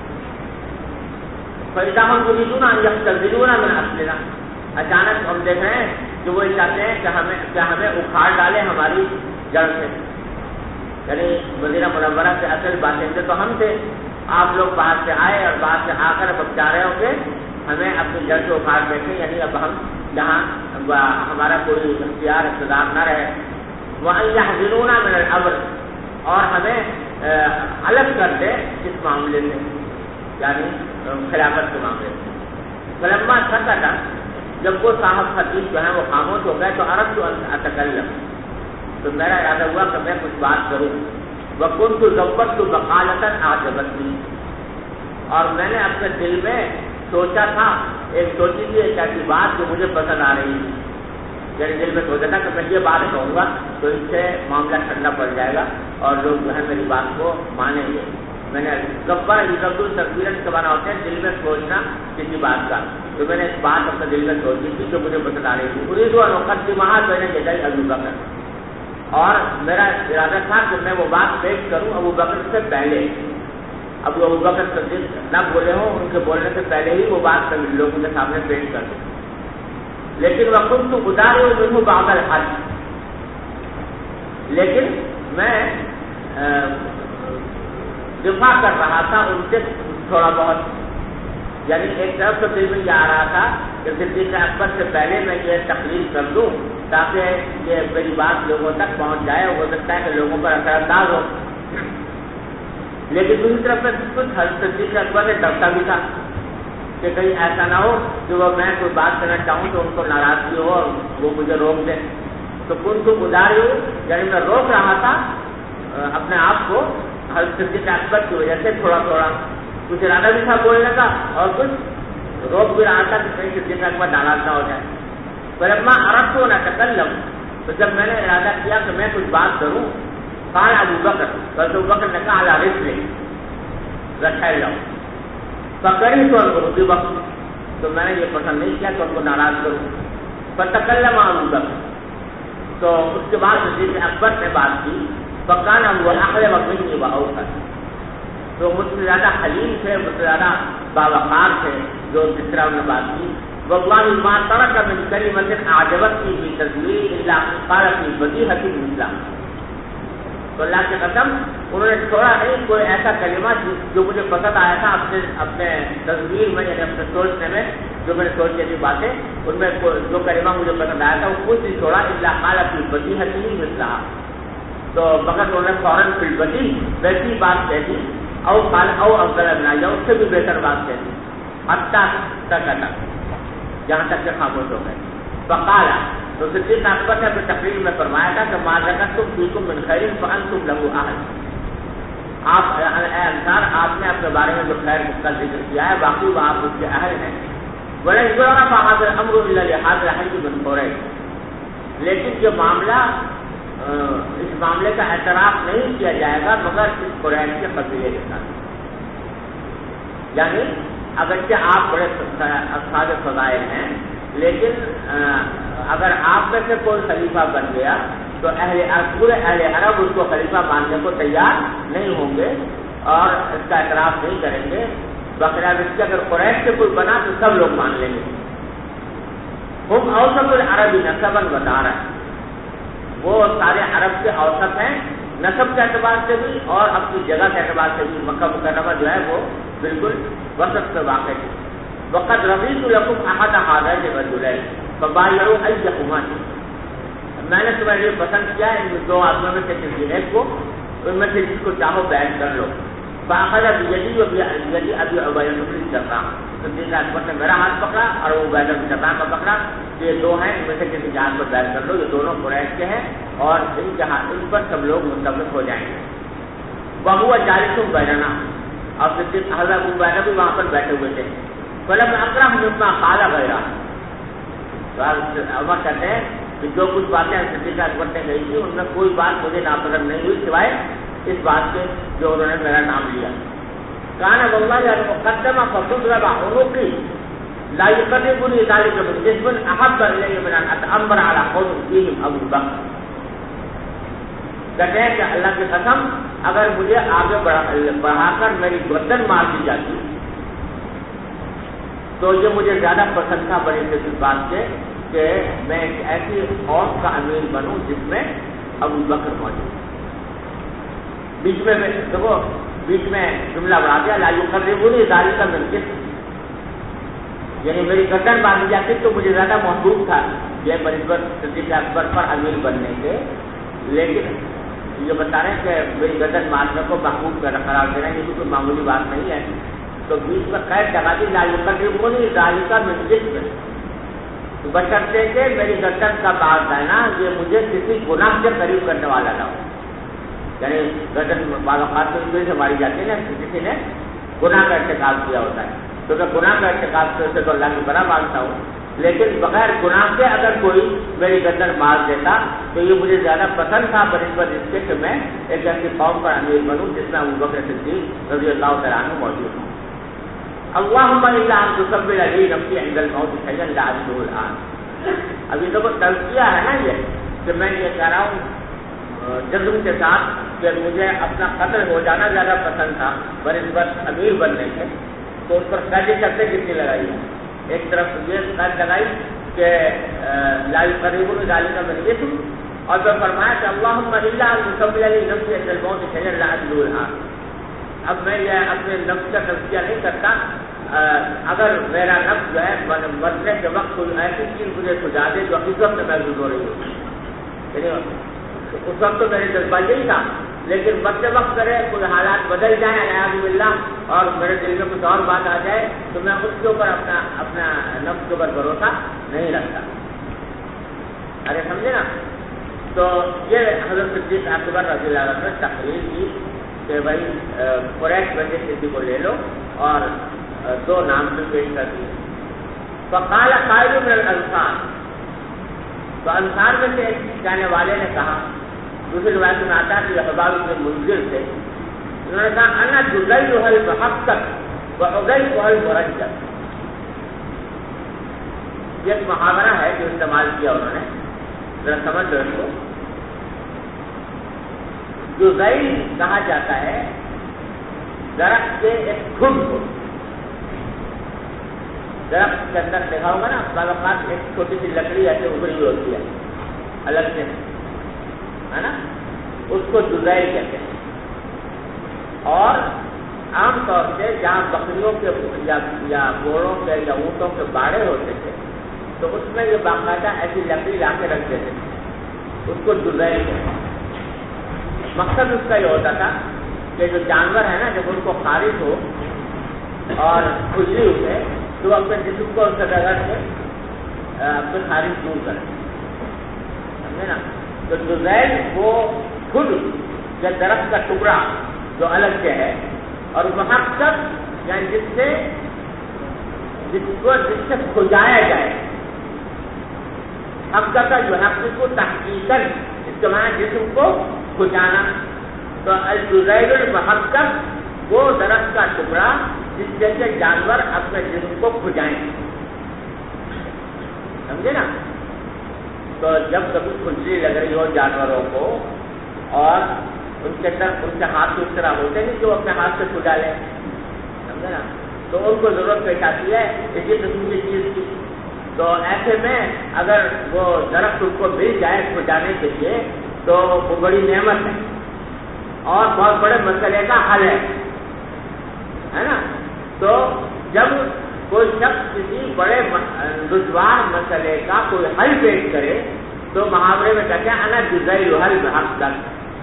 فإذا هم يريدون أن يختزلونا من أصلنا, اچانک ہم دیکھ رہے ہیں کہ وہ چاہتے ہیں کہ ہمیں اکھاڑ ڈالے ہماری جڑ سے. یعنی مدینہ منورہ سے اصل باشندے تو ہم تھے, آپ لوگ باہر سے آئے اور باہر سے آ کر اب چاہ رہے ہوں کہ ہمیں اپنی جڑ سے اکھاڑ بیٹھے, یعنی اب ہم جہاں ہمارا کوئی اختیار اقتدار نہ رہے. وَأَن يَحْزِنُونَا مِنَ الْأَمْرِ, اور ہمیں الگ کر دے اس معاملے سے, یعنی خلافت کے معاملے سے. فلما سکت, جب وہ صاحب خطیب جو ہیں وہ خاموش ہو گئے تو اردت ان اتکلم, تو میرا ارادہ ہوا کہ میں کچھ بات کروں. وکنت ضبطت مقالۃ اعجبتنی, اور میں نے اپنے دل میں سوچا تھا سوچی تھی ایک ایسی بات جو مجھے پسند آ رہی تھی. یعنی دل میں سوچا تھا کہ میں یہ بات کہوں گا تو اس سے معاملہ ٹھنڈا پڑ جائے گا اور لوگ جو ہے میری بات کو مانیں گے. میں نے تصویریں کے بنا ہوتے ہیں دل میں سوچنا کسی بات کا, تو میں نے اس بات اپنے دل میں سوچی تھی جو مجھے پسند آ رہی تھی. اریدو ان اقدمھا بین یدی ابی بکر, اور میرا ارادہ تھا کہ میں وہ بات پیش کروں ابو بکر سے پہلے. ابو بکر صدیق نہ بولے ہوں, ان کے بولنے سے پہلے ہی وہ بات لوگوں کے سامنے پیش کر دوں. لیکن وکنت اداری منہ بعض الحج, لیکن میں دفاع کر رہا تھا ان سے تھوڑا بہت. یعنی ایک طرف تو دل میں یہ آ رہا تھا کہ صدیق اکبر سے پہلے میں یہ تقریر کر دوں تاکہ یہ میری بات لوگوں تک پہنچ جائے, ہو سکتا ہے کہ لوگوں پر اثر انداز ہو. لیکن دوسری طرف میں کچھ صدیق اکبر سے ڈرتا بھی تھا کہ کہیں ایسا نہ ہو کہ وہ میں کوئی بات کرنا چاہوں تو ان کو ناراضگی ہو اور وہ مجھے روک دیں. تو کن کو گزاری ہوں, یعنی میں روک رہا تھا اپنے آپ کو صدیق اکبر کی وجہ سے تھوڑا تھوڑا. کچھ ارادہ بھی تھا بولنے کا اور کچھ روک بھی رہا تھا کہ کہیں صدیق اکبر ناراض نہ ہو جائے. فلما اردت ان اتکلم, تو جب میں نے ارادہ کیا کہ میں کچھ بات کروں, قال ابو بکر, تو ابو بکر نے کہا علی رسلک رکھے جاؤ. فکری تو ان وقت, تو میں نے یہ پسند نہیں کیا کہ ان کو ناراض کروں. فتکلم ابو بکر, تو اس کے بعد صدیق اکبر نے بات کی. فکان هو احلم مني واوفى, تو مجھ سے زیادہ حلیم تھے, مجھ سے زیادہ باوقار تھے جو جس طرح انہوں نے بات کی. والله ما ترك من كلمة اعجبتني في تدوير الا قال في بديهة الاسلام, تو اللہ کی قسم انہوں نے چھوڑا نہیں کوئی ایسا کلمہ جو مجھے پسند آیا تھا اپنے تصویر میں, یعنی اپنے سوچنے میں جو میں نے سوچی تھی باتیں, ان میں جو کلمہ مجھے پسند آیا تھا وہ کچھ نہیں چھوڑا الا قال في بديهة الاسلام, تو مگر انہوں نے فوراً فی البدی ویسی بات کہہ دی, او افضل بنا یا اس سے بھی بہتر بات کہہ دی. حتیٰ تک جہاں تک کہ خاموش ہو گئے. فقالا تو صدیق اکبر نے اپنی تقریر میں فرمایا تھا کہ ما ذکرتم فیکم من خیر فانتم له اہل. آپ اے انصار آپ نے اپنے بارے میں جو خیر کا ذکر کیا ہے باقی وہ آپ اس کے اہل ہیں. ولا يعرف هذا الامر الا لهذا الحي بن قريش. لیکن یہ معاملہ اس معاملے کا اعتراف نہیں کیا جائے گا مگر اس قریش کے قبیلے کے ساتھ. یعنی اگرچہ آپ بڑے اصحاب فضائل ہیں لیکن اگر آپ میں سے کوئی خلیفہ بن گیا تو پورے اہل عرب اس کو خلیفہ ماننے کو تیار نہیں ہوں گے اور اس کا اعتراف نہیں کریں گے. بخلاف اس کے اگر قریش سے کوئی بنا تو سب لوگ مان لیں گے. ہم اوسط العربی نسباً بتا رہے ہیں وہ سارے عرب کے اوسط ہیں نسب کے اعتبار سے بھی اور اپنی جگہ کے اعتبار سے بھی. مکہ مکرمہ جو ہے وہ بالکل وسط سے واقع ہے. وقت رضیت لکم احد هذین الرجلین فبایعوا ایہما. میں نے تمہارے لیے پسند کیا ان دو آدمیوں میں سے کسی ایک کو ان میں سے جس کو چاہو بیعت کر لو. فاخذ بیدی وبیدی ابی عبیدہ بن الجراح. صدیق اکبر نے میرا ہاتھ پکڑا اور وہ عبیدہ بن الجراح کا پکڑا. یہ دو ہیں ان میں سے کسی جان کو بیعت کر لو. یہ دونوں قریش کے ہیں اور ان پر سب لوگ متفق ہو جائیں گے. وہو جالس بیننا اور صدیق حضرت ابو عبیدہ بھی وہاں پر بیٹھے ہوئے تھے. فلم اکرم مما قال غیرہ. عمر کہتے ہیں کہ جو کچھ باتیں صدیق اکبر نے کہی تھی ان میں کوئی بات مجھے ناپسند نہیں ہوئی سوائے اس بات کے جو انہوں نے میرا نام لیا. کان واللہ مقدم فضرب عنقی لا يقربني ذلك من جسم احب الي من ان اتامر على قوم فيهم ابو بکر. کہتے ہیں کہ اللہ کی قسم اگر مجھے آگے بڑھا کر میری گردن مار دی جاتی تو یہ مجھے زیادہ پسند تھا بڑی سے اس بات سے کہ میں ایک ایسی قوم کا امیر بنوں جس میں ابو بکر موجود. بیچ میں دیکھو بیچ میں جملہ بڑھا دیا لا يقربني ذلك من جسم. یعنی میری گردن باندھی جاتی تو مجھے زیادہ محبوب تھا یہ بنسبت صدیق اکبر پر امیر بننے کے. لیکن یہ بتا رہے ہیں کہ میری گردن مارنے کو محبوب قرار دینا یہ کوئی معمولی بات نہیں ہے. تو بیچ میں قید لگا دی لا يقربني ذلك من جسم. تو بشرطے کہ میری گردن کا باز ہے نا یہ مجھے کسی گناہ سے قریب کرنے والا نہ ہو. یعنی گردن بعض اوقات سے ماری جاتی ہے نا کسی نے گناہ کا ارتکاب کیا ہوتا ہے تو میں گناہ کا ارتکاب سے تو اللہ کی بڑا مانتا ہوں لیکن بغیر گناہ کے اگر کوئی میری گردن مار دیتا تو یہ مجھے زیادہ پسند تھا بنسبت اس کے کہ میں ایک ایسی قوم پر امیر بنوں جس میں ابو بکر صدیق رضی اللہ تعالیٰ عنہ موجود ہوں. اللہم الا ان تسبل علی نفسی عند الموت حیا لا اجد الان. ابھی تو تذکیہ ہے نا یہ کہ میں یہ کہہ رہا ہوں جزم کے ساتھ کہ مجھے اپنا قتل ہو جانا زیادہ پسند تھا بنسبت امیر بننے کے. تو اس پر قید کرتے کتنی لگائی ہے. ایک طرف یہ قید لگائی کہ لا يقربني ذلك من جسم اور پھر فرمایا کہ اللہم الا ان تسبل علی نفسی عند الموت حیا لا اجد الان. اب میں یہ اپنے نفس کا تذکیہ نہیں کرتا اگر میرا نفس جو ہے مرنے کے وقت کوئی ایسی چیز مجھے سجا دے جو اس وقت محسوس ہو رہی ہو. یعنی اس وقت تو میرے جذبہ یہی تھا لیکن مرتے وقت کرے کوئی حالات بدل جائیں نعوذ باللہ اور میرے دل میں کچھ اور بات آ جائے تو میں اس کے اوپر اپنا نفس کے اوپر بھروسہ نہیں رکھتا. ارے سمجھے نا. تو یہ حضرت صدیق اکبر رضی اللہ عنہ نے تقریر کی کہ بھائی قریش بندے کسی کو لے لو اور دو نام سے پیش کر دیے. فقال قائل من الانصار. تو انصار میں سے ایک جانے والے نے کہا دوسری روایت میں آتا ہے کہ حباب بن منذر تھے. انہوں نے کہا انا جزیلها المحقق وعدیلها المرجل. یہ ایک محاورہ ہے جو استعمال کیا انہوں نے ذرا سمجھ لو اس کو. جزیل کہا جاتا ہے درخت کے ایک کھڈ کو. درخت کے اندر دیکھا ہوگا نا بعض اوقات ایک چھوٹی سی لکڑی ایسے ابری ہوئی ہوتی ہے الگ سے ہے نا اس کو جزیل کہتے ہیں. اور عام طور سے جہاں بکریوں کے یا گھوڑوں کے یا اونٹوں کے باڑے ہوتے تھے تو اس میں یہ باقاعدہ ایسی لکڑی لا کے رکھ دیتے تھے اس کو جزیل کہتے ہیں. مقصد اس کا یہ ہوتا تھا کہ جو جانور ہے نا جب ان کو خارش ہو اور کھجلی اٹھے تو اپنے جسم کو اس سے رگڑ کے اپنے خارج دور کریں، سمجھے نا؟ تو جزیل وہ خود یا درخت کا ٹکڑا جو الگ سے ہے، اور محقق یعنی جس سے کھجایا جائے، حقیقت کا جو حقیقت کو تحقیقاً اس کے معنی جسم کو کھجانا، تو الجزیل المحقق وہ درخت کا ٹکڑا جس سے کہ جانور اپنے جسم کو کھجائیں، سمجھے نا؟ تو جب کبھی کھجلی لگ رہی ہو جانوروں کو اور ان کے ہاتھ اس طرح ہوتے نہیں کہ وہ اپنے ہاتھ سے کھجا لیں، سمجھے نا؟ تو ان کو ضرورت پیش آتی ہے اسی قسم کی چیز کی، تو ایسے میں اگر وہ درخت ان کو مل جائے کھجانے کے لیے تو وہ بڑی نعمت ہے اور بہت بڑے مسئلے کا حل ہے نا؟ تو جب کوئی شخص کسی بڑے دشوار مسئلے کا کوئی حل پیش کرے تو محاورے میں کہتے ہیں انا جزیل حل محقق،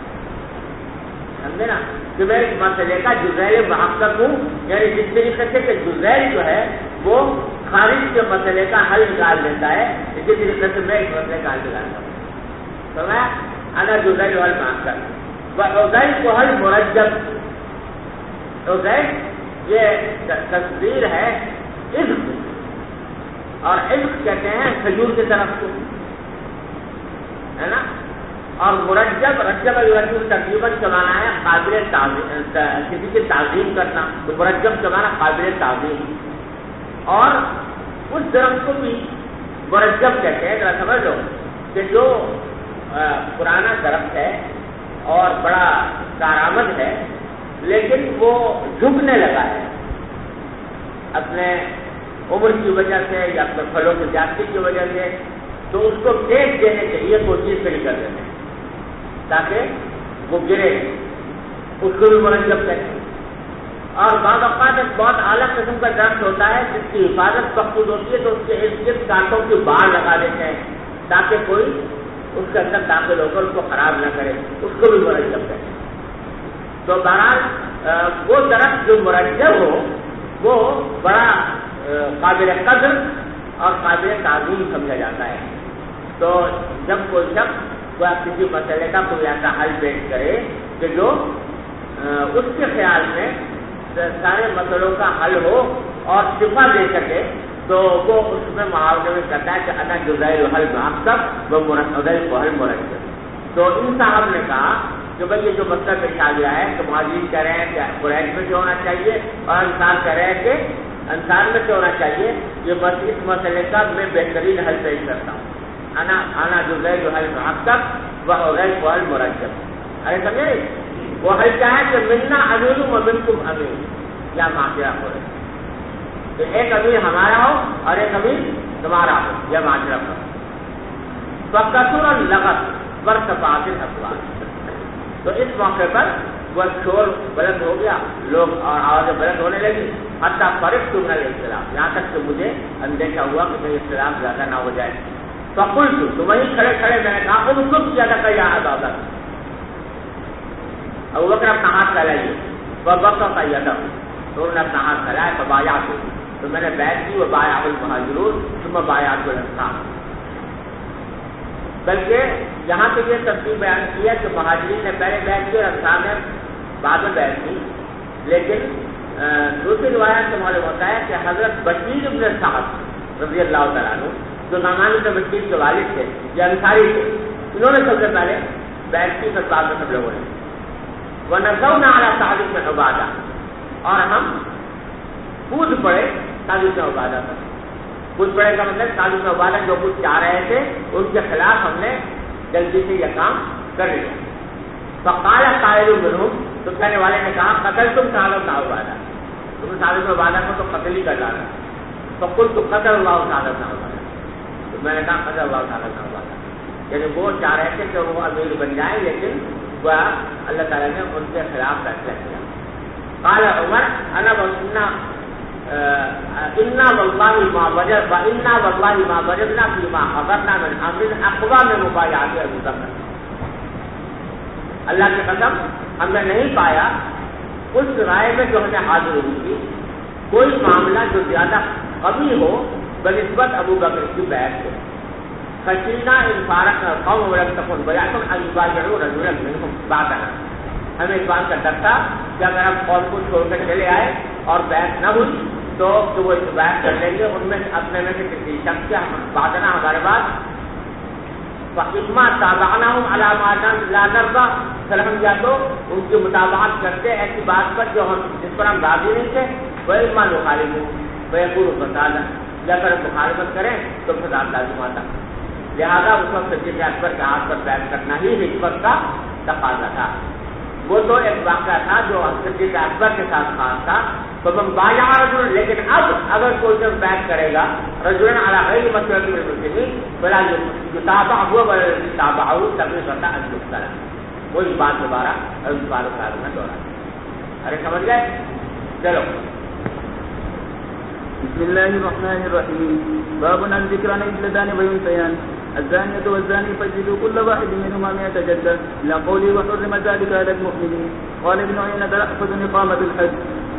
سمجھے نا؟ کہ میں اس مسئلے کا جزیل محقق ہوں، یعنی جس طریقے سے کہ جزیل جو ہے وہ خارج کے مسئلے کا حل نکال دیتا ہے، اسی طریقے سے میں اس مسئلے کا حل نکالتا ہوں، تو میں انا جزیل حل محقق۔ وعزیل کو حل مرجب، عزیل یہ تصویر ہے عشق، اور عشق کہتے ہیں کھجور کی طرف کو، ہے نا؟ اور مرجب رجب الرجب تقریباً کا معنی ہے قابل تعظیم، کسی کی تعظیم کرنا، تو مرجب کا معنی قابل تعظیم، اور اس درخت کو بھی مرجب کہتے ہیں۔ ذرا سمجھ لو کہ جو پرانا درخت ہے اور بڑا کارآمد ہے لیکن وہ جھکنے لگا ہے اپنے عمر کی وجہ سے یا اپنے پھلوں کی زیادتی کی وجہ سے، تو اس کو ٹیک دینے کے لیے کوئی چیز کھڑی کر دیتے ہیں تاکہ وہ گرے، اس کو بھی مرجب کہتے ہیں۔ اور بعض اوقات ایک بہت اعلیٰ قسم کا درخت ہوتا ہے جس کی حفاظت مقصود ہوتی ہے تو اس کے ارد گرد کانٹوں کی باڑ لگا دیتے ہیں تاکہ کوئی اس کے اندر داخل ہو کر اس کو خراب نہ کرے، اس کو بھی مرجب کہتے ہیں۔ تو بہرحال وہ درخت جو مرجب ہو وہ بڑا قابل قدر اور قابل تعظیم سمجھا جاتا ہے۔ تو جب کوئی شخص کسی مسئلے کا کوئی ایسا حل پیش کرے کہ جو اس کے خیال میں سارے مسئلوں کا حل ہو اور شفا دے سکے تو وہ اس میں محاورے میں کہتا ہے کہ انا جزیل حل محقق و عزیل کو حل مرجب۔ تو ان صاحب نے کہا کہ بھائی یہ جو مسئلہ پیش آ گیا ہے کہ مہاجرین کہہ رہے ہیں کہ قریش میں کیا ہونا چاہیے اور انصار کہہ رہے ہیں کہ انصار میں کیا ہونا چاہیے، یہ بس اس مسئلے کا میں بہترین حل پیش کرتا ہوں، انا جزیل حل محقق و عزیل کو حل مرجب۔ ارے سمجھے وہ حل کیا ہے کہ منا امیر و منکم امیر، یا معاشرہ ہو رہے کہ ایک امیر ہمارا ہو اور ایک امیر تمہارا ہو، یا معاشرہ ہو۔ فکثر اللغط وارتفاعت الاصوات، تو اس موقع پر وہ شور بلند ہو گیا، لوگ اور آوازیں بلند ہونے لگی، حتیٰ فرقت من الاختلاف، یہاں تک کہ مجھے اندیشہ ہوا کہ کہیں اختلاف زیادہ نہ ہو جائے۔ فقلت، تو وہیں کھڑے کھڑے میں نے کہا انصب یدک یا ابا بکر، ابو بکر اپنا ہاتھ پھیلائیے، فبسط یدہ، تو انہوں نے اپنا ہاتھ پھیلایا، فبایعت، تو میں نے بیعت کی، وبایع المہاجرون ثم بایعت الانصار۔ بلکہ یہاں پہ یہ ترتیب بیان کیا کہ مہاجرین نے پہلے بیعت کی اور انصار نے بعد میں بیعت کی، لیکن دوسری روایت سے معلوم ہوتا ہے کہ حضرت بشیر ابن سعد رضی اللہ تعالیٰ عنہ جو نعمان بن بشیر کے والد تھے یا انصاری تھے، انہوں نے سب سے پہلے بیعت کی، پھر بعد میں سب لوگوں نے۔ وَنَزَوْنَا عَلَىٰ سَعْدِ بْنِ عُبَادَةَ، اور ہم کود پڑے سعد بن عبادہ پر۔ کود پڑے کا مطلب سعد بن عبادہ جو کچھ چاہ رہے تھے ان کے خلاف ہم نے جلدی سے یہ کام کر لیا۔ فقال قائل منهم، تو کہنے والے نے کہا قتلتم سعد بن عبادہ، تم سعد بن عبادہ کو تو قتل ہی کر ڈالا۔ فقلت قتل اللہ سعد بن عبادہ، تو میں نے کہا قتل اللہ سعد بن عبادہ، یعنی وہ چاہ رہے تھے کہ وہ امیر بن جائیں لیکن وہ اللہ تعالیٰ نے ان کے خلاف فیصلہ کیا۔ قال عمر انا والله ما وجدنا فيما حضرنا من امر اقوى من مبايعة ابي بکر، اللہ کی قسم ہم نے نہیں پایا اس رائے میں جو ہمیں حاضر ہوئی تھی کوئی معاملہ جو زیادہ قوی ہو بنسبت ابو بکر کی بیعت سے. خشینا ان فارق القوم ولم تكن بیعۃ ان یبایعوا رجلا منهم بعدنا. ہمیں اس بات کا ڈر تھا کہ اگر ہم قوم کو چھوڑ کر چلے آئے اور بیعت نہ ہوئی تو وہ بیعت کر لیں گے ان میں اپنے میں سے کسی شخص سے بعدنا ہمارے بعد. فإما تابعناهم على ما لا نرضى، پھر ہم یا تو ان کی مطابقت کرتے ایسی بات پر جو ہم جس پر ہم راضی نہیں تھے، وإما نخالفهم فيكون فسادا، یا اگر مخالفت کریں تو فساد لازم آتا. لہذا اس وقت صدیق اکبر کے ہاتھ پر بیعت کرنا ہی حکمت کا تقاضا تھا. وہ تو ایک واقعہ تھا جو صدیق اکبر کے ساتھ خاص تھا. تو من بايع رجل، لیکن اب اگر کوئی جب بیعت کرے گا رجلا على غير مسلك المسلمين فلا يتابع هو ولا يتابعه تبرئة عن يقتل. وہی بات دوبارہ میں دوہرا. ارے سمجھ گئے؟ چلو. بسم الله الرحمن الرحيم. باب الذكران يجلدان وينثيان. الزانية والزاني فاجلدوا كل واحد منهما 100 جلدة إلى قوله وحرم ذلك على المؤمنين. قال ابن عيينة تأخذ إقامة الحد.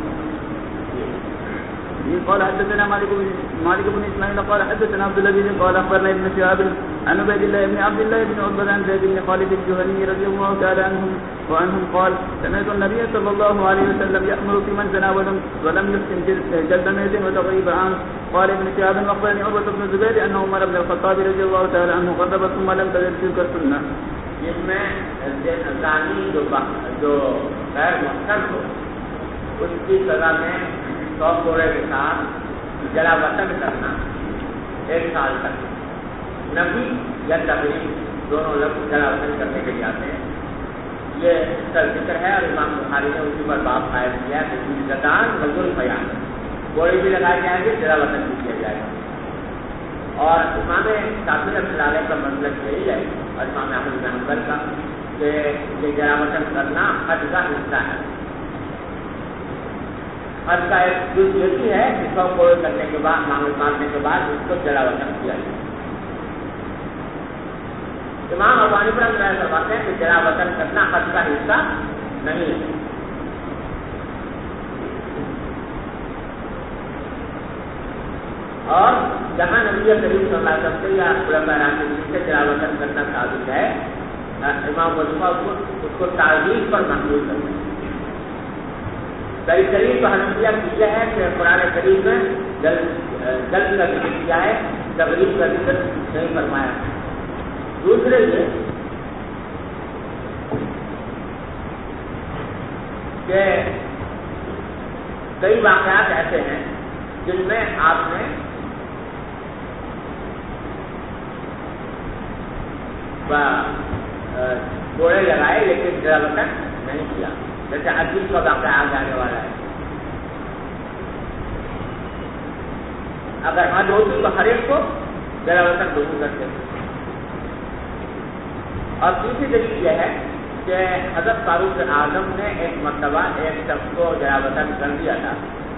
قال حدثنا مالك بن اسماعيل قال حدثنا عبد العزيز قال اخبرنا ابن شهاب عن عبيد الله بن عبد الله بن عتبة عن زيد بن خالد الجهني رضي الله تعالى عنهم قال سمعت النبي صلى الله عليه وسلم يأمر في من زنى ولم يحسن جلد ميت وتغريب عام. قال ابن شهاب واخبرني عروة بن الزبير ان عمر بن الخطاب رضي الله تعالى عنه غضب ثم لم تزل تلك السنة. جس میں زانی جو غیر محسن ہو اس کی سزا میں 100 کوڑے کے ساتھ جلا وطن کرنا 1 سال تک. نبی یا تغریب دونوں لفظ جلا وطن کرنے کے لیے آتے ہیں. یہ اس کا ذکر ہے اور امام بخاری نے اسی پر باب قائم کیا کہ زدان وزل بیان کوڑے بھی لگائے جائیں گے، جلا وطن بھی کیا جائے گا. اور امام شافعی رحمۃ اللہ علیہ کا مطلب یہی ہے اور امام احمد بن حنبل کا کہ یہ جلا وطن کرنا حج کا حصہ ہے. حج کا ایک جز یہ ہے کہ 100 کوڑے کرنے کے بعد معامل مارنے کے بعد اس کو جلا وطن کیا جائے. امام ابو حنیفہ رحمۃ اللہ فرماتے ہیں کہ جلا وطن کرنا حج کا حصہ نہیں ہے. اور جہاں نبی کریم صلی اللہ علیہ وسلم سے یا خلفائے راشدین سے جلا وطن کرنا ثابت ہے، امام وظیفہ اس کو تعزیز پر محمول کرتے ہیں. قریب تو حنفیہ کی یہ ہے کہ قرآن کریم میں جلد کا ذکر کیا ہے، تغریب کا ذکر نہیں فرمایا. دوسرے یہ کہ کئی واقعات ایسے ہیں جن میں آپ نے کوڑے لگائے لیکن جلا وطن نہیں کیا. جیسے عجیب کا واقعہ آ جانے والا ہے. اگر حد ہوتی تو ہر ایک کو جلا وطن ضرور کرتے ہیں. اور تیسری دلیل یہ ہے کہ حضرت فاروق اعظم نے ایک مرتبہ ایک شخص کو جلا وطن کر دیا تھا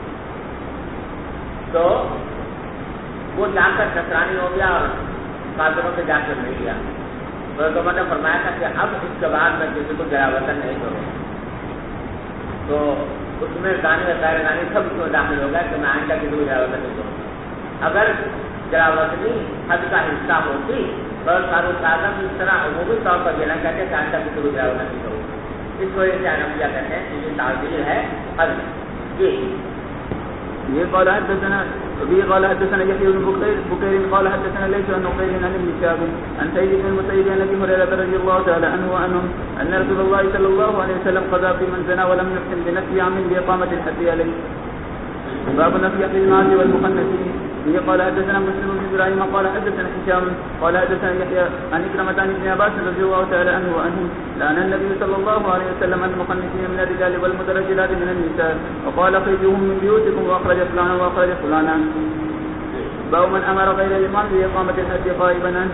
تو وہ جا کر نصرانی ہو گیا اور کافروں سے جا کر نہیں گیا. تو حکومت نے فرمایا تھا کہ اب اس کے بعد میں کسی کو جلا وطن نہیں کروں. تو اس میں گانے غیر گانے سب اس میں داخل ہو گیا کہ میں آئندہ کسی کو جلا وطن نہیں کروں. اگر جلا وطنی حد کا حصہ ہوتی تو فاروق اعظم اس طرح عمومی طور پر یہ نہ کہتے کہ آئندہ کسی کو جلا وطن نہیں کروں. اس وجہ سے انبیاء کہتے ہیں کہ یہ تعبیر ہے حد کی. یہ قال حدثنا يحيى بن بكير قال حدثنا ليس عن نقيل عن ابن شهاب عن سعيد بن المسيب عن ابي هريره رضي الله تعالى عنه وعنهم ان رسول الله صلى الله عليه وسلم قضى في من زنى ولم يحسن بنفي عام باقامه الحد عليه. باب نفي حد المعاصي والمخنثين. به قال حدثنا مسلم بن ابراهيم قال حدثنا هشام قال حدثنا يحيى عن إكرمة عن ابن عباس رضي الله تعالى عنه وعنهم لعن النبي صلى الله عليه وسلم المخنثين من الرجال والمترجلات من النساء وقال اخرجوهم من بيوتكم واخرج فلانا واخرج فلانا. باب من امر غير الامام باقامه الحد غائبا عنه.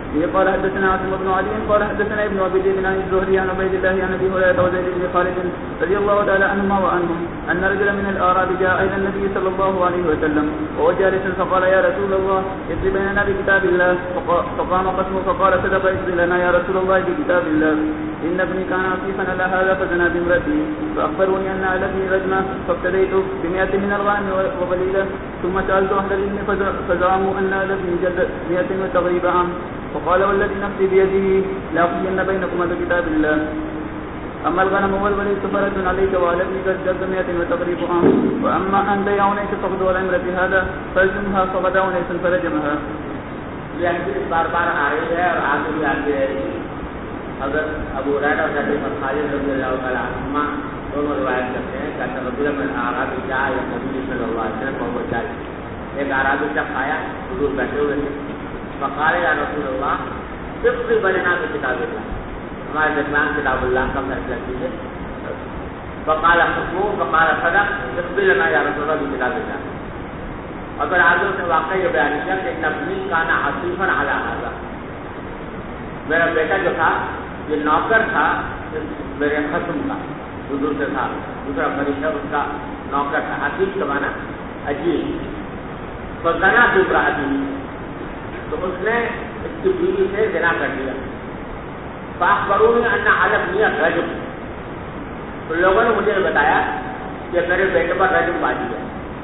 قال حدثنا عاصم بن علي قال حدثنا ابن ابي ذئب عن الزهري عن عبيد الله عن ابي هريره وزيد بن خالد رضي الله تعالى عنهما وعنهم ان رجلا من الاعراب جاء الى النبي صلى الله عليه وسلم وهو جالس فقال يا رسول الله اقض بيننا بكتاب الله فقام قسمه فقال صدق اقض لنا يا رسول الله بكتاب الله ان ابني كان عفيفا على هذا فزنى بامرأته فاخبروني ان على ابني رجمه فابتديت ب100 من الغنم وبليله ثم سالت اهل العلم فزعموا ان على ابني جلد 100 وتغريب عام وقال والذي نفسي بيده لأقضين بينكما بكتاب الله أما الغنم والوليد فرد عليك وعلى ابنك جلد 100 وتغريب عام وأما أنت يا أنيس فقد والعمرة هذا فالزمها فقد أنيس فرجمها. یہ حدیث بار بار آ رہی ہے اور آگے بھی آتی رہے گی. اگر ابو ہریرہ اور حضرت خالد رضی اللہ تعالیٰ عنہما دونوں روایت کرتے ہیں کہ رجل من الاعراب جاء الى النبي صلی اللہ علیہ وسلم وهو جالس. ایک اعرابی شخص آیا, حضور بیٹھے ہوئے تھے. فقال یا رسول اللہ اقض بیننا بکتاب اللہ, ہمارے درمیان کتاب اللہ کا فیصلہ کیجیے. فقال حکمو فقال صدق اقض لنا یا رسول اللہ بکتاب اللہ. اور پھر آگے اس نے واقعہ یہ بیان کیا کہ ابنی کان عفیفا علی ھذا, میرا بیٹا جو تھا یہ نوکر تھا میرے خصم کا, دوسرے تھا دوسرا فرشتہ اس کا نوکر تھا. حفیظ کا معنی عجیب. فزنا بامرأته, تو اس نے اس کی بیوی سے زنا کر دیا. فاخبرونی ان علی ابنی رجم, تو لوگوں نے مجھے بتایا کہ میرے بیٹے پر رجم بازی ہے.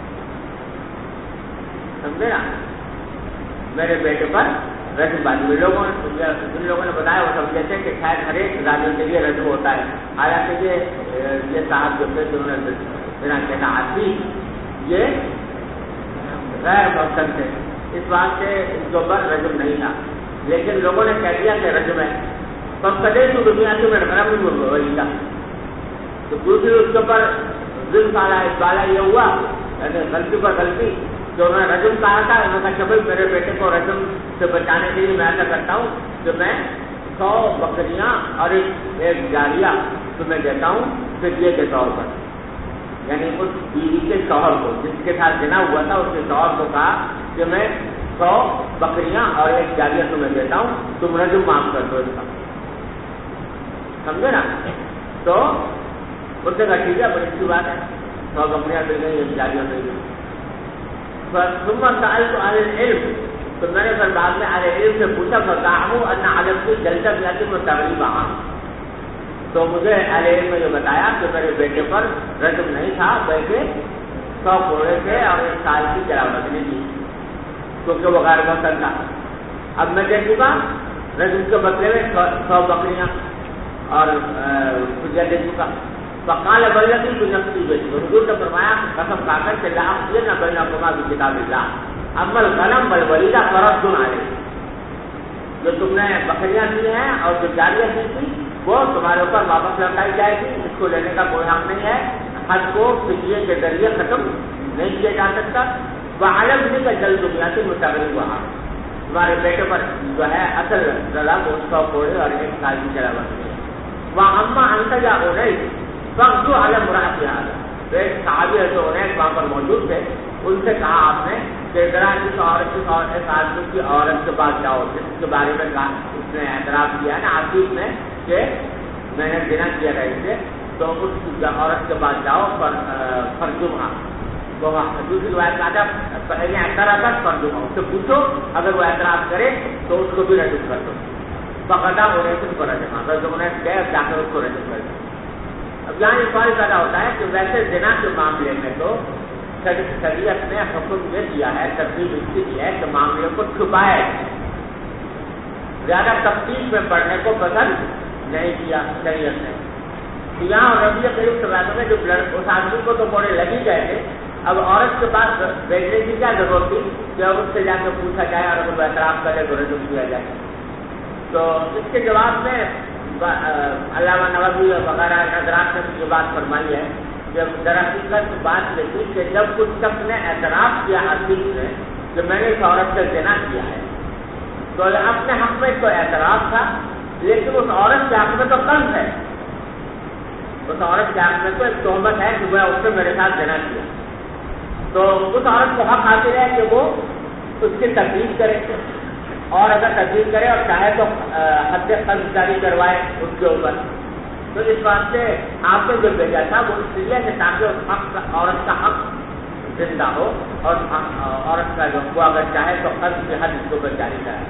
سمجھے نا, میرے بیٹے پر رجم بازی ہے. جن لوگوں نے بتایا وہ سمجھے تھے کہ شاید ہر ایک زانی کے لیے رجم ہوتا ہے. حالانکہ یہ صاحب جو تھے جنہوں نے زنا کیا تھا عاصی, یہ غیر محسن تھے, اس بات سے ان کے اوپر رجم نہیں تھا. لیکن لوگوں نے کہہ دیا کہ رجم ہے. تو کدے تو دنیا سے میں رجم وہی تھا. تو دوسری اس کے اوپر ظلم والا اس والا یہ ہوا, یعنی غلطی پر غلطی, جو انہوں نے رجم کہا تھا انہوں نے کہا کہ میرے بیٹے کو رجم سے بچانے کے لیے میں ایسا کرتا ہوں کہ میں 100 بکریاں اور ایک جاریہ تمہیں دیتا ہوں فدیے کے طور پر. یعنی اس بیوی کے شوہر کو جس کے ساتھ زنا ہوا تھا اس کے شوہر کو کہا کہ میں 100 بکریاں اور ایک جاریہ تمہیں دیتا ہوں, تم رجم معاف کر دو اس کا. سمجھے نا. تو اس نے کہا ٹھیک ہے, بڑی اچھی بات ہے, 100 بکریاں دے گئی, ایک جاریہ دے گئی. ثم سألت اہل العلم, تو میں نے پھر بعد میں اہل علم سے پوچھا فزعموا ان علی ابنی جلد 100 وتغریب عام, تو مجھے اہل علم نے جو بتایا کہ میرے بیٹے پر رجم نہیں تھا بلکہ 100 کوڑے تھے اور 1 سال کی جراوت نہیں تھی, کیونکہ وہ غیر محسن تھا. اب میں دے چکا رجم کے بدلے میں 100 بکریاں اور فدیہ دے چکا. فقال والذی بنفسی بیدہ, حضور نے فرمایا قسم کھا کر کہ لأقضین بینکما بکتاب اللہ اما الغنم والولیدہ فرد علیہ, جو تم نے بکریاں دی ہیں اور جو جاریہ دی تھی وہ تمہارے اوپر واپس لوٹائی جائے گی, اس کو لینے کا کوئی حق نہیں ہے. حج کو فدیے کے ذریعے ختم نہیں کیا جا سکتا. وعلی ابنک کا جلد 100 وتغریب عام, تمہارے بیٹے پر جو ہے اصل سزا 100 کوڑے اور 1 سال کی جراوت ہے. واما انت یا انیس فاغضوا علی امرأتی ھذا, ایک صحابی ہے جو انیس وہاں پر موجود تھے, ان سے کہا آپ نے کہ ذرا اس آدمی کی عورت کے پاس جاؤ جس کے بارے میں کہا اس نے اعتراف کیا نا عاصف نے کہ میں نے زنا کیا ہے اس سے, تو اس عورت کے پاس جاؤ فرجمھا. تو دوسری روایت کا پہلے اعتراف فرجمھا, اس سے پوچھو اگر وہ اعتراف کرے تو اس کو بھی رجم کر دو. فقدا انیس کو رجم, اگر جو انہیں گئے جا کر اس کو رجم کر دو. اب یہاں یہ سوال پیدا ہوتا ہے کہ ویسے زنا کے معاملے میں تو شریعت نے حکم یہ دیا ہے, ترتیب اس کی دی ہے کہ معاملے کو چھپائے, زیادہ تفتیش میں پڑھنے کو پسند نہیں کیا شریعت نے. تو یہاں نبی کریم صلی اللہ علیہ وسلم نے جو اس آدمی کو تو کوڑے لگ ہی گئے تھے, اب عورت کے پاس بیٹھنے کی کیا ضرورت تھی کہ اب اس سے جا کے پوچھا جائے اور اگر وہ اعتراف کرے تو رجم کیا جائے. تو اس کے جواب میں علامہ نووی وغیرہ حضرات نے یہ بات فرمائی ہے کہ درحقیقت بات یہ تھی کہ جب کچھ شخص نے اعتراف کیا عاصف نے کہ میں نے اس عورت سے زنا کیا ہے, تو اپنے حق میں تو اعتراف تھا, لیکن اس عورت کے حق میں تو قذف ہے. اس عورت کے حق میں تو ایک تہمت ہے کہ اس نے میرے ساتھ زنا کیا. تو اس عورت کو حق حاصل ہے کہ وہ اس کی تکلیف کرے, اور اگر تبدیل کرے اور چاہے تو حد قرض جاری کروائے اس کے اوپر. تو اس واسطے آپ نے جو بھیجا تھا وہ اس لیے کہ تاکہ اس حق عورت کا حق زندہ ہو اور عورت کا جو وہ اگر چاہے تو قرض کی حد اس کے اوپر جاری کرے.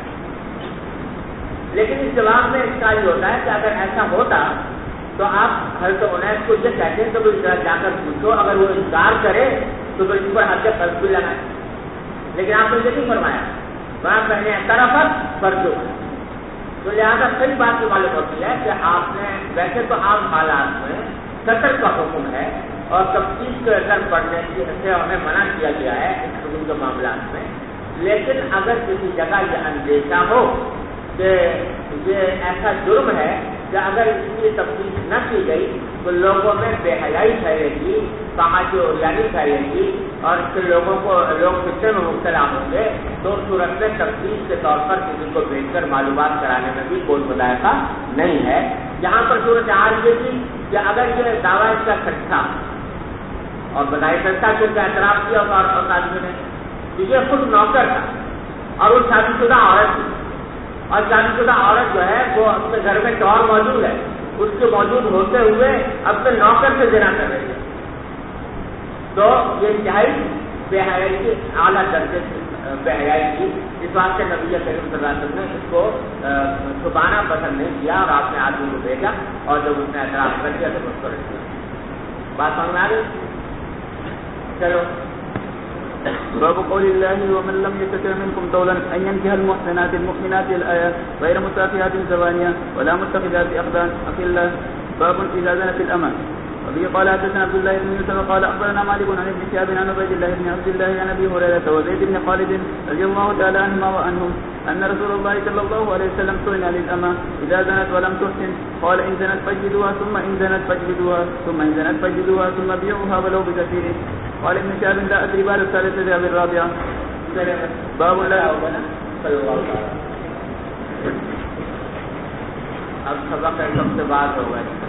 لیکن اس جواب میں اس کا یہ ہوتا ہے کہ اگر ایسا ہوتا تو آپ حضرت انیس کو یہ کہتے ہیں کہ وہ اس طرح جا کر پوچھو, اگر وہ انکار کرے تو پھر اس پر حد قرض بھی لگائے. لیکن آپ نے یہ نہیں فرمایا, وہاں کہنے طرفت فرض. تو لہٰذا صحیح بات یہ معلوم ہوتی ہے کہ آپ نے ویسے تو عام حالات میں سطر کا حکم ہے اور تفتیش کے اثر پڑنے سے ہمیں منع کیا گیا ہے اس قسم کے معاملات میں. لیکن اگر کسی جگہ یہ اندیشہ ہو کہ یہ ایسا جرم ہے کہ اگر اس کی تفتیش نہ کی گئی تو لوگوں میں بے حیائی پھیلے گی, سماجی اوریانی پھیلے گی اور اس سے لوگ فتنے میں مبتلا ہوں گے, تو صورت میں تفتیش کے طور پر کسی کو بھیج کر معلومات کرانے میں بھی کوئی مذائقہ نہیں ہے. یہاں پر صورت حال یہ تھی کہ اگر یہ دعویٰ اس کا سچا اور بتائی سچا کیونکہ اعتراف کیا اور آدمی نے کہ یہ خود نوکر تھا اور وہ شادی شدہ عورت تھی, اور شادی شدہ عورت جو ہے وہ اپنے گھر میں ٹور موجود ہے, اس کے موجود ہوتے ہوئے اپنے نوکر سے زنا کر رہی ہے. تو یہ انتہائی بے حیائی کی اعلیٰ درجے بے حیائی کی. اس واسطے نبی کریم صلی اللہ علیہ وسلم نے اس کو چھپانا پسند نہیں کیا اور آپ نے آدمی کو بھیجا اور جب اس نے اعتراف کر دیا تو اس کو رکھ دیا. بات سمجھ آ گئی؟ چلو. باب قول الله ومن لم يستطع منكم طولا ان ينكح المحسنات المؤمنات الآيات غير مسافحات زوانية ولا متخذات أخدان أخلا. باب إذا زنت الأمة. وبه قال حدثنا عبد الله بن يوسف قال أخبرنا مالك عن ابن شهاب عن عبيد الله بن عبد الله عن أبي هريرة وزيد بن خالد رضي الله تعالى عنهما وعنهم أن رسول الله صلى الله عليه وسلم سئل عن الأمة إذا زنت ولم تحسن قال إن زنت فاجلدوها ثم إن زنت فاجلدوها ثم إن زنت فاجلدوها ثم بيعوها ولو بكثير. قال ابن شهاب لا أدري بعد الثالثة أو الرابعة. باب لا صلی اللہ علیہ وسلم. اب سبق سب سے بات ہو گئی.